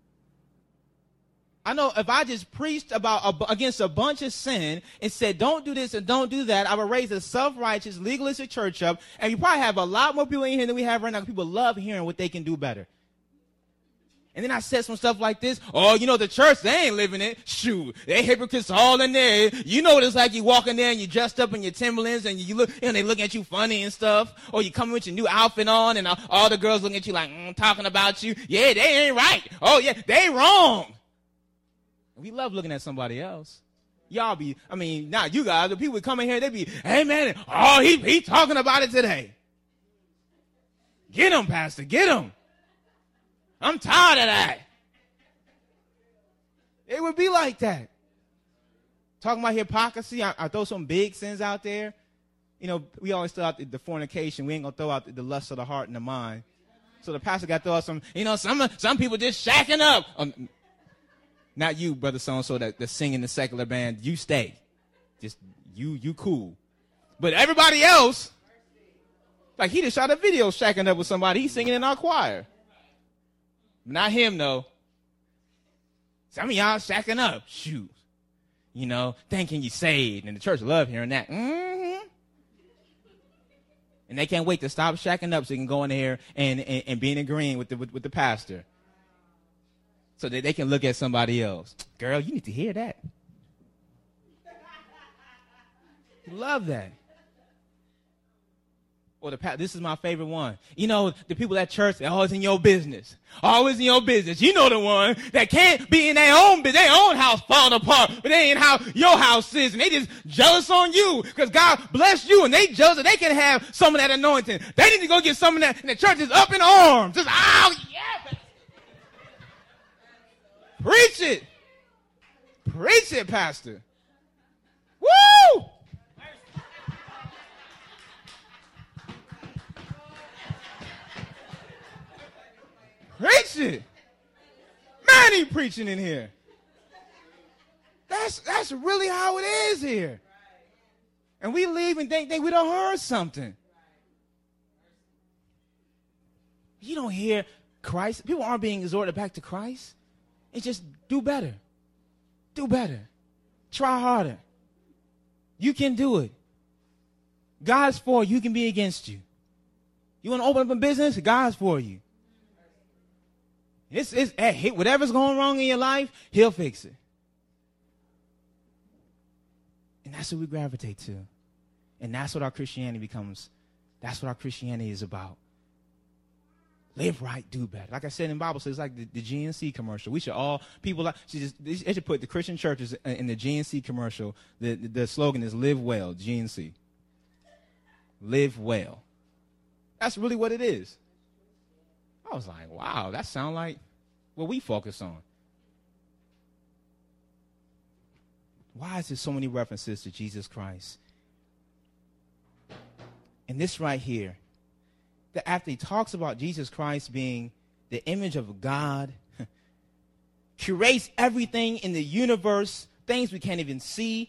I know if I just preached against a bunch of sin and said, don't do this and don't do that, I would raise a self-righteous, legalistic church up, and you probably have a lot more people in here than we have right now. People love hearing what they can do better. And then I said some stuff like this. Oh, the church, they ain't living it. Shoot, they hypocrites all in there. You know what it's like. You walk in there and you dressed up in your Timberlands and you look, and they look at you funny and stuff. Or you come with your new outfit on and all the girls looking at you like, talking about you. Yeah, they ain't right. Oh, yeah, they wrong. We love looking at somebody else. Y'all not you guys, the people come in here, they be, hey, man, oh, he talking about it today. Get him, Pastor, get him. I'm tired of that. It would be like that. Talking about hypocrisy, I throw some big sins out there. We always throw out the fornication. We ain't going to throw out the lust of the heart and the mind. So the pastor got to throw out some people just shacking up. Not you, brother so-and-so, that sing in the secular band. You stay. Just you cool. But everybody else, Like he just shot a video shacking up with somebody. He's singing in our choir. Not him, though. Some of y'all shacking up. Shoot. You know, thinking you saved. And the church love hearing that. Mm-hmm. And they can't wait to stop shacking up so they can go in there and be in agreeing with the pastor. So that they can look at somebody else. Girl, you need to hear that. Love that. Or this is my favorite one. You know, the people at church, they're always in your business. Always in your business. You know the one that can't be in their own business, their own house falling apart, but they ain't how your house is. And they just jealous on you because God blessed you and they jealous that they can have some of that anointing. They need to go get some of that and the church is up in arms. Just, oh, yeah. Preach it. Preach it, Pastor. Woo! Preach it. Man, he preaching in here. That's really how it is here. And we leave and think we don't heard something. You don't hear Christ. People aren't being exhorted back to Christ. It's just do better. Do better. Try harder. You can do it. God's for you. You can be against you. You want to open up a business? God's for you. Hey, whatever's going wrong in your life, he'll fix it. And that's what we gravitate to. And that's what our Christianity becomes. That's what our Christianity is about. Live right, do better. Like I said in Bible, so it's like the GNC commercial. We should all, they should put the Christian churches in the GNC commercial. The slogan is live well, GNC. Live well. That's really what it is. I was like, wow, that sounds like what we focus on. Why is there so many references to Jesus Christ? And this right here, that after he talks about Jesus Christ being the image of God, curates everything in the universe, things we can't even see,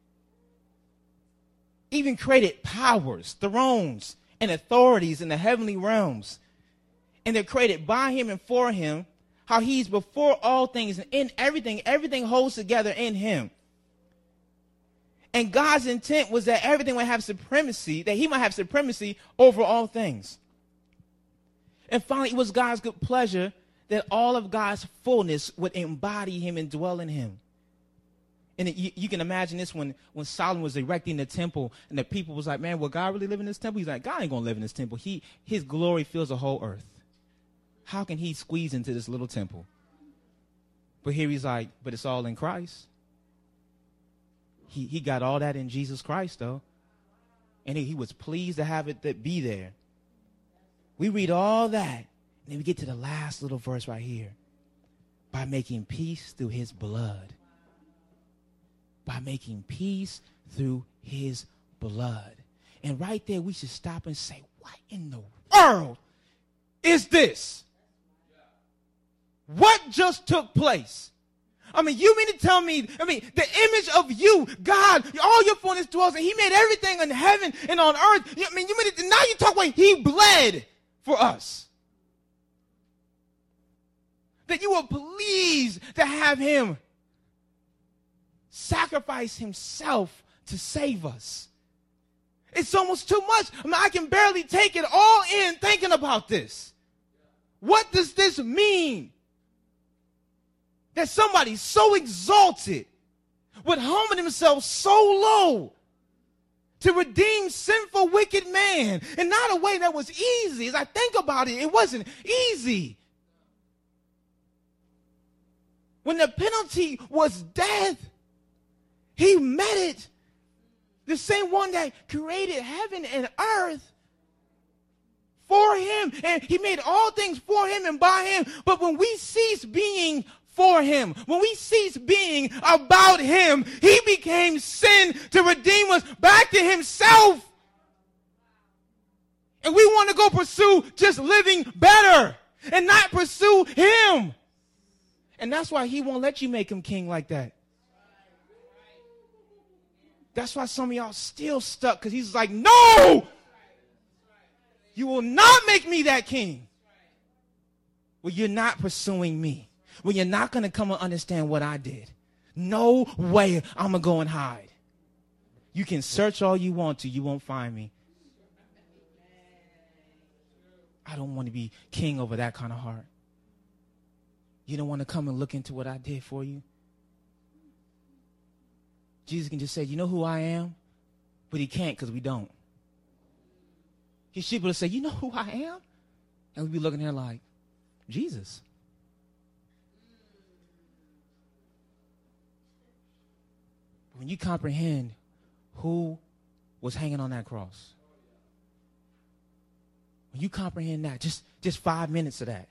even created powers, thrones, and authorities in the heavenly realms. And they're created by him and for him, how he's before all things and in everything holds together in him. And God's intent was that everything would have supremacy, that he might have supremacy over all things. And finally, it was God's good pleasure that all of God's fullness would embody him and dwell in him. And you can imagine this when Solomon was erecting the temple and the people was like, man, will God really live in this temple? He's like, God ain't going to live in this temple. His glory fills the whole earth. How can he squeeze into this little temple? But here he's like, but it's all in Christ. He got all that in Jesus Christ, though. And he was pleased to have it that be there. We read all that, and then we get to the last little verse right here. By making peace through his blood. By making peace through his blood. And right there, we should stop and say, what in the world is this? What just took place? I mean, you mean to tell me, the image of you, God, all your fullness dwells, and he made everything in heaven and on earth. You mean to, now you talk about he bled for us. That you were pleased to have him sacrifice himself to save us. It's almost too much. I can barely take it all in thinking about this. What does this mean? That somebody so exalted would humble himself so low to redeem sinful, wicked man. And not a way that was easy. As I think about it, it wasn't easy. When the penalty was death, he met it. The same one that created heaven and earth for him. And he made all things for him and by him. But when we cease being for him, when we cease being about him, he became sin to redeem us back to himself. And we want to go pursue just living better and not pursue him. And that's why he won't let you make him king like that. That's why some of y'all still stuck, because he's like, no! You will not make me that king. Well, you're not pursuing me. Well, you're not going to come and understand what I did. No way I'm going to go and hide. You can search all you want to. You won't find me. I don't want to be king over that kind of heart. You don't want to come and look into what I did for you. Jesus can just say, you know who I am? But he can't because we don't. His sheep will say, you know who I am? And we'll be looking there like, Jesus. When you comprehend who was hanging on that cross, when you comprehend that, just 5 minutes of that.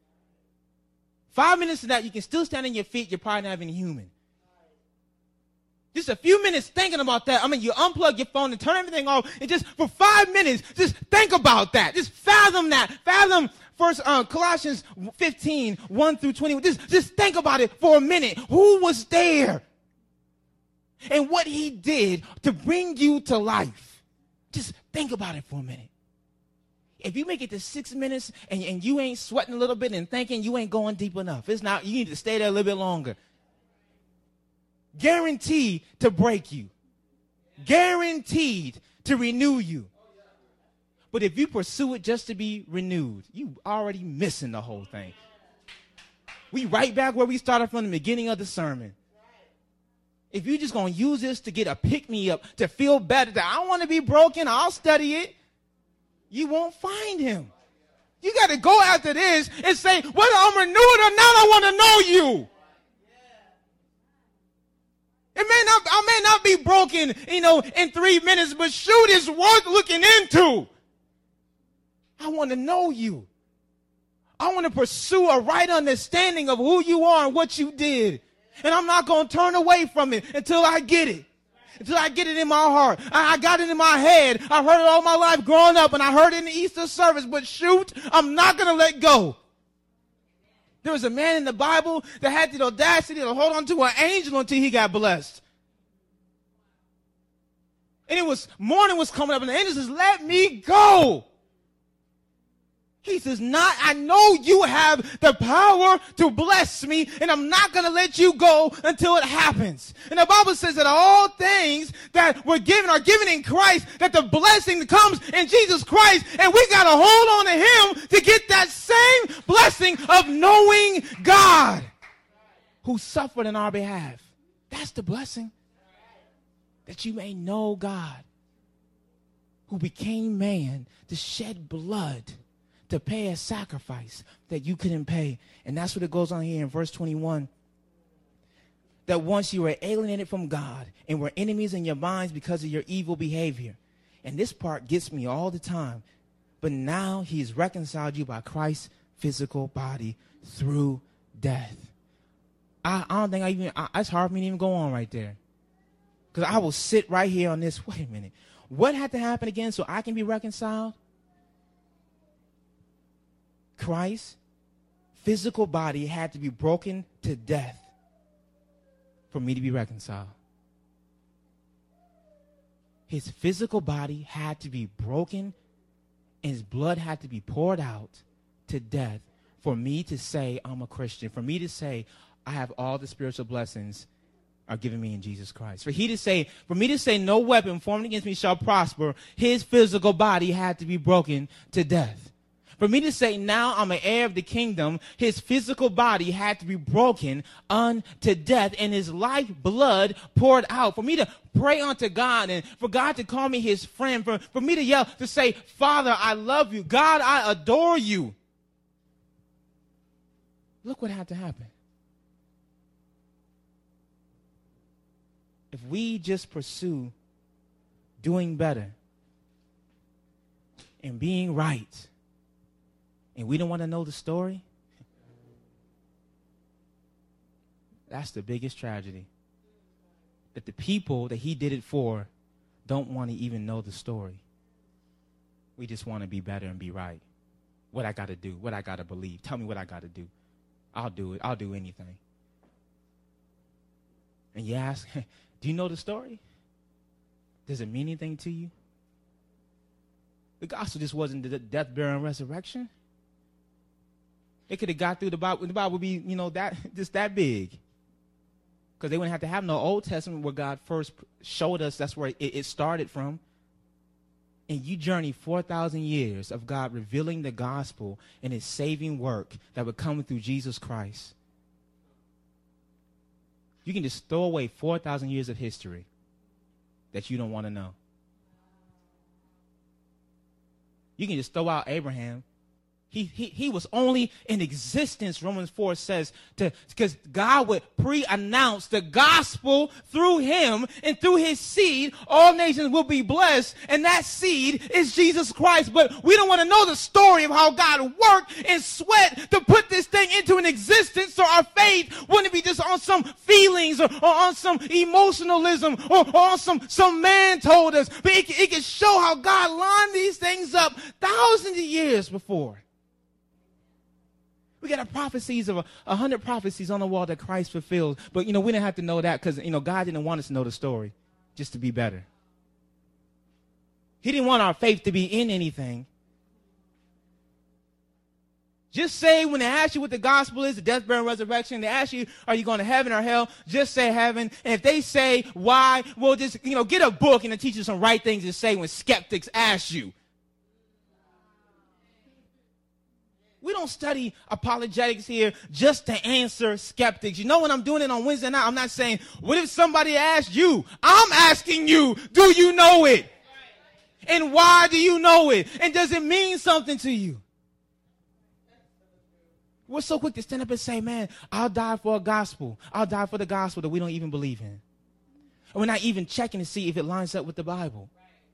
5 minutes of that, you can still stand on your feet. You're probably not even human. Just a few minutes thinking about that. I mean, you unplug your phone and turn everything off, and just for 5 minutes, just think about that. Just fathom that. Fathom Colossians 15, 1 through 20. Just think about it for a minute. Who was there? And what he did to bring you to life. Just think about it for a minute. If you make it to 6 minutes and you ain't sweating a little bit and thinking, you ain't going deep enough. It's not. You need to stay there a little bit longer. Guaranteed to break you. Guaranteed to renew you. But if you pursue it just to be renewed, you already missing the whole thing. We right back where we started from the beginning of the sermon. If you're just going to use this to get a pick-me-up, to feel better, that I want to be broken, I'll study it, you won't find him. You got to go after this and say, whether I'm renewed or not, I want to know you. I may not be broken, in 3 minutes, but shoot, it's worth looking into. I want to know you. I want to pursue a right understanding of who you are and what you did. And I'm not going to turn away from it until I get it. Until I get it in my heart. I got it in my head. I've heard it all my life growing up, and I heard it in the Easter service. But shoot, I'm not going to let go. There was a man in the Bible that had the audacity to hold on to an angel until he got blessed. And morning was coming up, and the angel says, let me go. He says, I know you have the power to bless me, and I'm not going to let you go until it happens. And the Bible says that all things that are given in Christ, that the blessing comes in Jesus Christ, and we got to hold on to him to get that same blessing of knowing God who suffered on our behalf. That's the blessing. That you may know God who became man to shed blood, to pay a sacrifice that you couldn't pay. And that's what it goes on here in verse 21. That once you were alienated from God and were enemies in your minds because of your evil behavior. And this part gets me all the time. But now he's reconciled you by Christ's physical body through death. I don't think it's hard for me to even go on right there. Because I will sit right here on this. Wait a minute. What had to happen again so I can be reconciled? Christ's physical body had to be broken to death for me to be reconciled. His physical body had to be broken and his blood had to be poured out to death for me to say I'm a Christian, for me to say I have all the spiritual blessings are given me in Jesus Christ. For me to say no weapon formed against me shall prosper, his physical body had to be broken to death. For me to say now I'm an heir of the kingdom, his physical body had to be broken unto death and his life blood poured out. For me to pray unto God and for God to call me his friend, for me to yell, to say, Father, I love you. God, I adore you. Look what had to happen. If we just pursue doing better and being right, and we don't want to know the story, that's the biggest tragedy. That the people that he did it for don't want to even know the story. We just want to be better and be right. What I got to do, what I got to believe. Tell me what I got to do. I'll do it. I'll do anything. And you ask, do you know the story? Does it mean anything to you? The gospel just wasn't the death, burial, and resurrection. It could have got through the Bible. The Bible would be, that big. Because they wouldn't have to have no Old Testament where God first showed us that's where it started from. And you journey 4,000 years of God revealing the gospel and his saving work that would come through Jesus Christ. You can just throw away 4,000 years of history that you don't want to know. You can just throw out Abraham. He was only in existence, Romans 4 says, because God would pre-announce the gospel through him, and through his seed, all nations will be blessed, and that seed is Jesus Christ. But we don't want to know the story of how God worked and sweat to put this thing into an existence, so our faith wouldn't be just on some feelings or on some emotionalism or on some man told us, but it can show how God lined these things up thousands of years before. We got prophecies of 100 prophecies on the wall that Christ fulfilled. But, we didn't have to know that because, God didn't want us to know the story just to be better. He didn't want our faith to be in anything. Just say when they ask you what the gospel is, the death, burial, and resurrection, they ask you, are you going to heaven or hell? Just say heaven. And if they say why, well, just, get a book and it teaches you some right things to say when skeptics ask you. We don't study apologetics here just to answer skeptics. When I'm doing it on Wednesday night, I'm not saying, what if somebody asked you? I'm asking you, do you know it? And why do you know it? And does it mean something to you? We're so quick to stand up and say, man, I'll die for a gospel. I'll die for the gospel that we don't even believe in. And we're not even checking to see if it lines up with the Bible.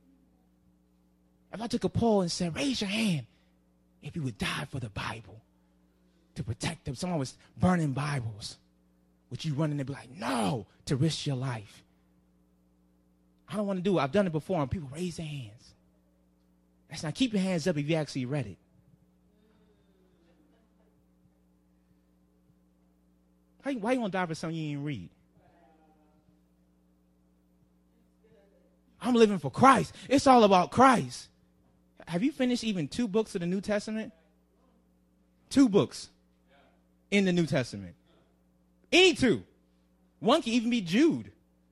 If I took a poll and said, raise your hand if you would die for the Bible to protect them. Someone was burning Bibles. Would you run in and be like, no, to risk your life? I don't want to do it. I've done it before, and people raise their hands. That's not, keep your hands up if you actually read it. Why you want to die for something you didn't read? I'm living for Christ. It's all about Christ. Have you finished even 2 books of the New Testament? 2 books in the New Testament. Any 2. One can even be Jude.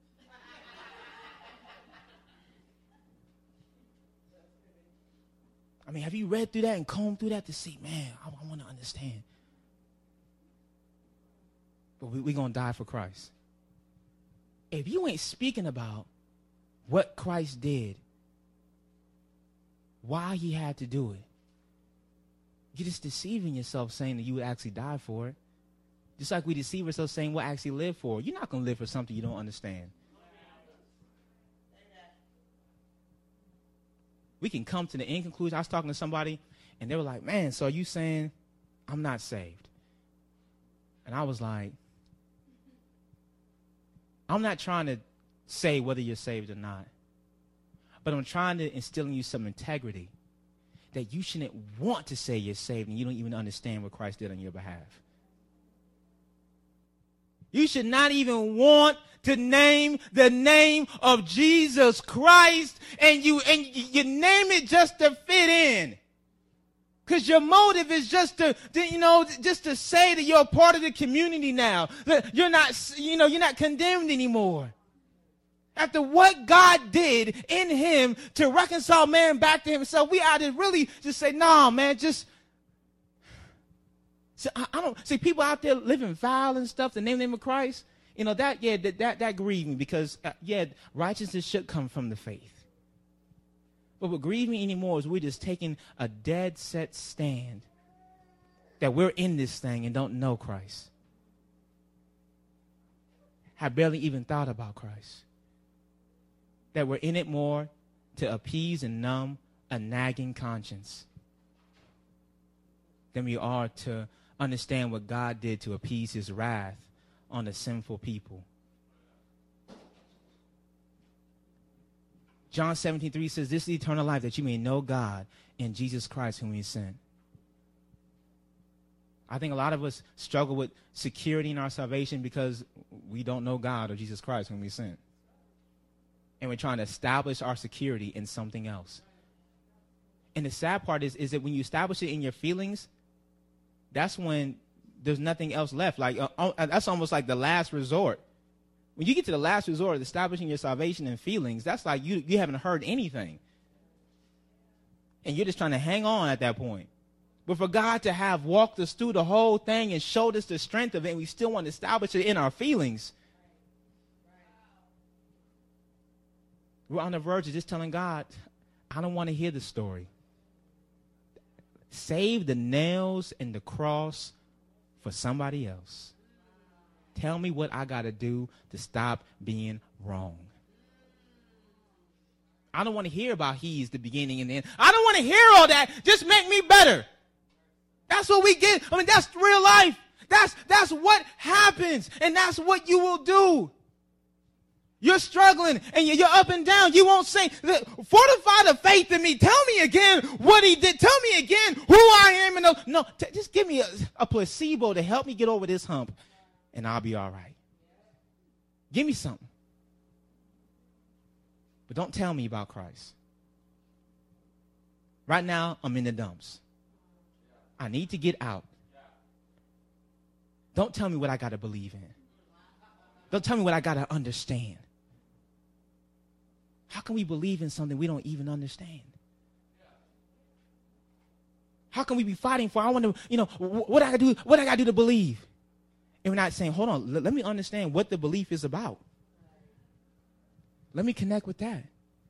I mean, have you read through that and combed through that to see, man, I want to understand. But we're going to die for Christ. If you ain't speaking about what Christ did, why he had to do it, you're just deceiving yourself saying that you would actually die for it. Just like we deceive ourselves saying we'll actually live for it. You're not going to live for something you don't understand. We can come to the end conclusion. I was talking to somebody, and they were like, man, so are you saying I'm not saved? And I was like, I'm not trying to say whether you're saved or not. But I'm trying to instill in you some integrity that you shouldn't want to say you're saved and you don't even understand what Christ did on your behalf. You should not even want to name the name of Jesus Christ, and you name it just to fit in. Because your motive is just to say that you're a part of the community now. That you're not condemned anymore. After what God did in him to reconcile man back to himself, we ought to really just say, nah, man, just. So I don't see people out there living vile and stuff, the name of Christ. That grieved me because, righteousness should come from the faith. But what grieves me anymore is we're just taking a dead set stand that we're in this thing and don't know Christ. Have barely even thought about Christ. That we're in it more to appease and numb a nagging conscience than we are to understand what God did to appease his wrath on the sinful people. John 17:3 says, this is the eternal life, that you may know God and Jesus Christ whom he sent. I think a lot of us struggle with security in our salvation because we don't know God or Jesus Christ whom he sent. And we're trying to establish our security in something else. And the sad part is that when you establish it in your feelings, that's when there's nothing else left. Like that's almost like the last resort. When you get to the last resort of establishing your salvation in feelings, that's like you haven't heard anything. And you're just trying to hang on at that point. But for God to have walked us through the whole thing and showed us the strength of it, and we still want to establish it in our feelings, we're on the verge of just telling God, I don't want to hear the story. Save the nails and the cross for somebody else. Tell me what I got to do to stop being wrong. I don't want to hear about He's the beginning and the end. I don't want to hear all that. Just make me better. That's what we get. I mean, that's real life. That's what happens. And that's what you will do. You're struggling and you're up and down. You won't say, fortify the faith in me. Tell me again what He did. Tell me again who I am. No, just give me a placebo to help me get over this hump, and I'll be all right. Give me something. But don't tell me about Christ. Right now, I'm in the dumps. I need to get out. Don't tell me what I got to believe in. Don't tell me what I got to understand. How can we believe in something we don't even understand? How can we be fighting for, I want to, what I got to do to believe? And we're not saying, hold on, let me understand what the belief is about. Let me connect with that.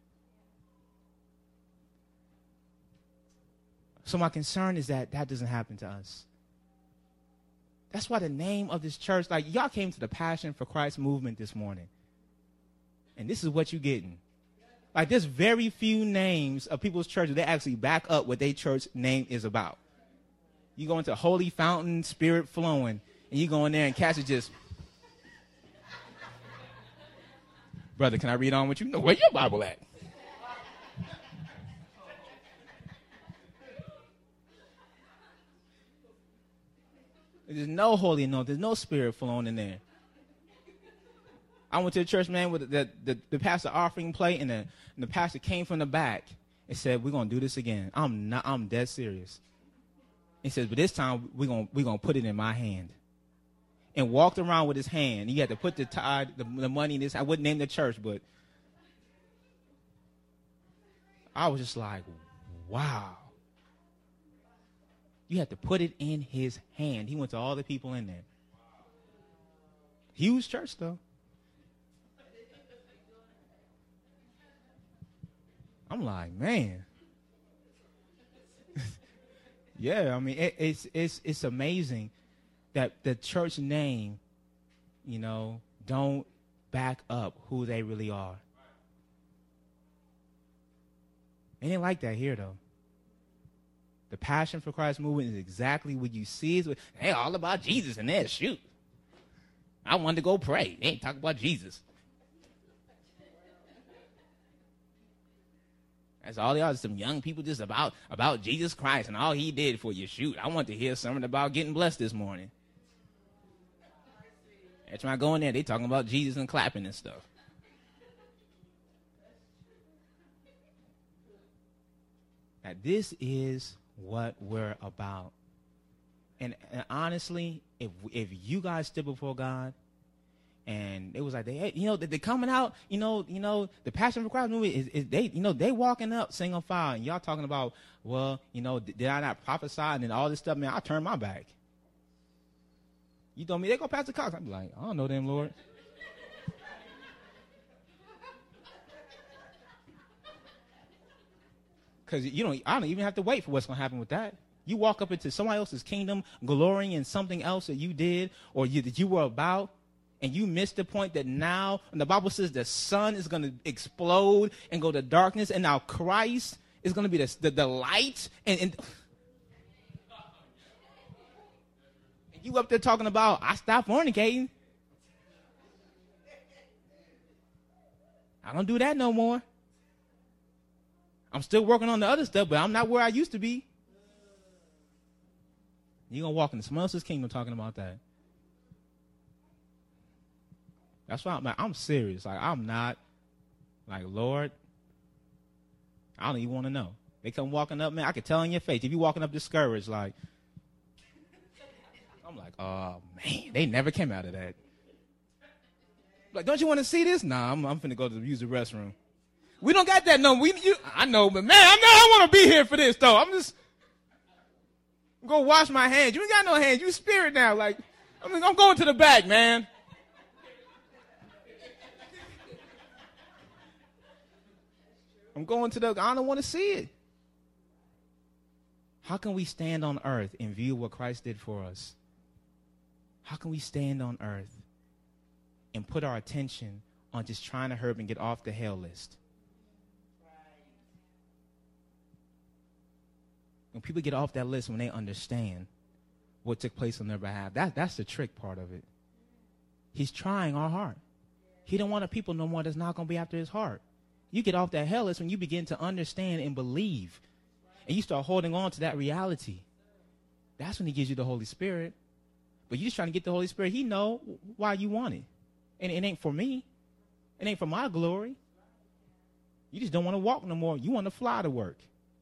So my concern is that doesn't happen to us. That's why the name of this church, like y'all came to the Passion for Christ movement this morning. And this is what you're getting. Like there's very few names of people's churches that actually back up what their church name is about. You go into Holy Fountain, Spirit Flowing, and you go in there and Cass is just, brother, can I read on with you? No, where your Bible at? There's no holy anointing. There's no Spirit flowing in there. I went to the church, man, with the pastor offering plate, and the pastor came from the back and said, "We're gonna do this again." I'm dead serious. He says, "But this time we're gonna put it in my hand." And walked around with his hand. He had to put the tithe, the money in his. I wouldn't name the church, but I was just like, wow. You had to put it in his hand. He went to all the people in there. Huge church, though. I'm like, man. Yeah, I mean, it's amazing that the church name, don't back up who they really are. It ain't like that here, though. The Passion for Christ movement is exactly what you see. Hey, all about Jesus in there. Shoot. I wanted to go pray. They ain't talking about Jesus. That's all they are, some young people just about Jesus Christ and all He did for you. Shoot, I want to hear something about getting blessed this morning. Every time I go in there, they talking about Jesus and clapping and stuff. Now, this is what we're about. And honestly, if you guys stood before God and it was like, they're coming out, the Passion for Christ movie is they walking up, sing on fire, and y'all talking about, well, did I not prophesy and then all this stuff, man, I turned my back. You told me they go Pastor Cox. I'm like, I don't know them, Lord. Because I don't even have to wait for what's going to happen with that. You walk up into somebody else's kingdom, glorying in something else that you did or that you were about, and you missed the point that now, and the Bible says the sun is going to explode and go to darkness, and now Christ is going to be the light. And you up there talking about, I stopped fornicating. I don't do that no more. I'm still working on the other stuff, but I'm not where I used to be. You're going to walk into someone else's kingdom talking about that. That's why I'm serious. Like, I'm not, like, Lord, I don't even want to know. They come walking up, man. I could tell in your face. If you walking up discouraged, like, I'm like, oh, man, they never came out of that. Like, don't you want to see this? Nah, I'm finna go to use the restroom. We don't got that no. I know, but man, I want to be here for this though. I'm go wash my hands. You ain't got no hands. You spirit now. Like, I'm going to the back, man. I'm going to I don't want to see it. How can we stand on earth in view of what Christ did for us? How can we stand on earth and put our attention on just trying to hurry and get off the hell list? When people get off that list, when they understand what took place on their behalf, that's the trick part of it. He's trying our heart. He don't want a people no more that's not going to be after his heart. You get off that hell list when you begin to understand and believe, and you start holding on to that reality. That's when he gives you the Holy Spirit. But you're just trying to get the Holy Spirit. He know why you want it. And it ain't for me. It ain't for my glory. You just don't want to walk no more. You want to fly to work.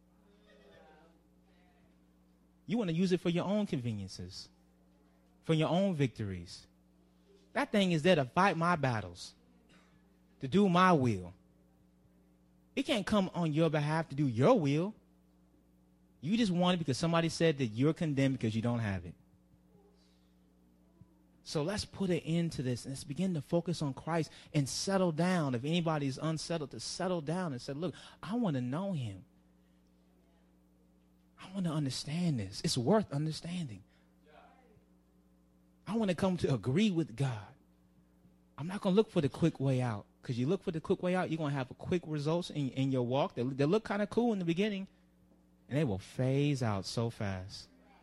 You want to use it for your own conveniences, for your own victories. That thing is there to fight my battles, to do my will. It can't come on your behalf to do your will. You just want it because somebody said that you're condemned because you don't have it. So let's put an end to this and let's begin to focus on Christ and settle down. If anybody's unsettled, to settle down and say, look, I want to know him. I want to understand this. It's worth understanding. I want to come to agree with God. I'm not going to look for the quick way out, because you look for the quick way out, you're going to have a quick results in your walk. They look kind of cool in the beginning, and they will phase out so fast.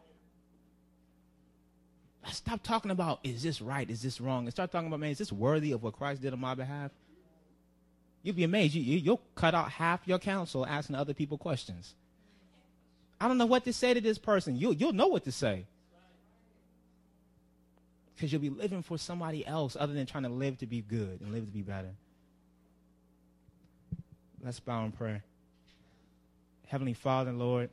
Let's stop talking about, is this right, is this wrong, and start talking about, man, is this worthy of what Christ did on my behalf? You'll be amazed. You'll cut out half your counsel asking other people questions. I don't know what to say to this person. You'll know what to say. Because you'll be living for somebody else other than trying to live to be good and live to be better. Let's bow in prayer. Heavenly Father, Lord,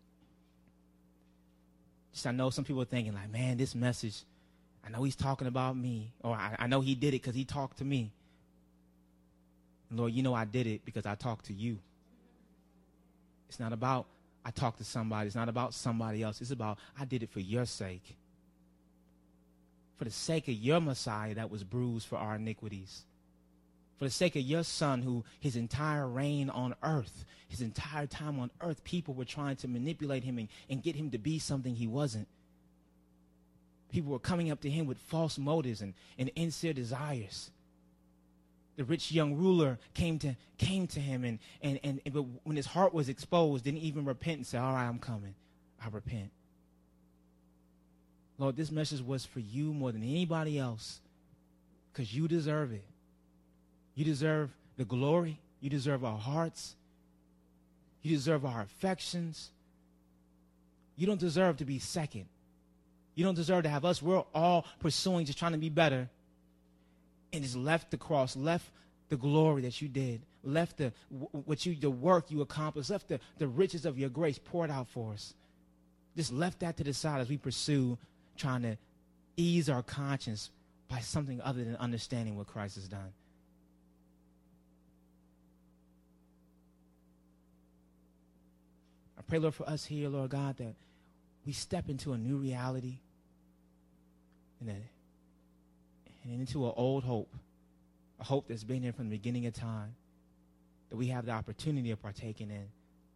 just I know some people are thinking like, man, this message, I know he's talking about me, or I know he did it because he talked to me. And Lord, you know I did it because I talked to you. It's not about I talked to somebody. It's not about somebody else. It's about I did it for your sake. For the sake of your Messiah that was bruised for our iniquities. For the sake of your Son, who his entire reign on earth, his entire time on earth, people were trying to manipulate him and get him to be something he wasn't. People were coming up to him with false motives and insincere desires. The rich young ruler came to him but when his heart was exposed, didn't even repent and say, all right, I'm coming. I repent. Lord, this message was for you more than anybody else, because you deserve it. You deserve the glory. You deserve our hearts. You deserve our affections. You don't deserve to be second. You don't deserve to have us. We're all pursuing, just trying to be better. And just left the cross, left the glory that you did, left the work you accomplished, left the riches of your grace poured out for us. Just left that to the side as we pursue trying to ease our conscience by something other than understanding what Christ has done. I pray, Lord, for us here, Lord God, that we step into a new reality and into an old hope, a hope that's been here from the beginning of time, that we have the opportunity of partaking in.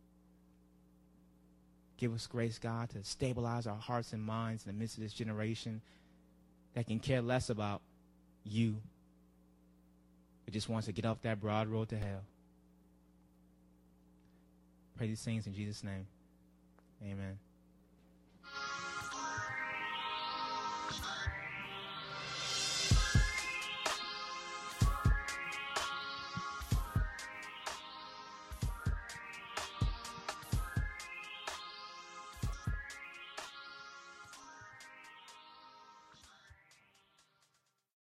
Give us grace, God, to stabilize our hearts and minds in the midst of this generation that can care less about you, but just wants to get off that broad road to hell. Pray these things in Jesus' name. Amen.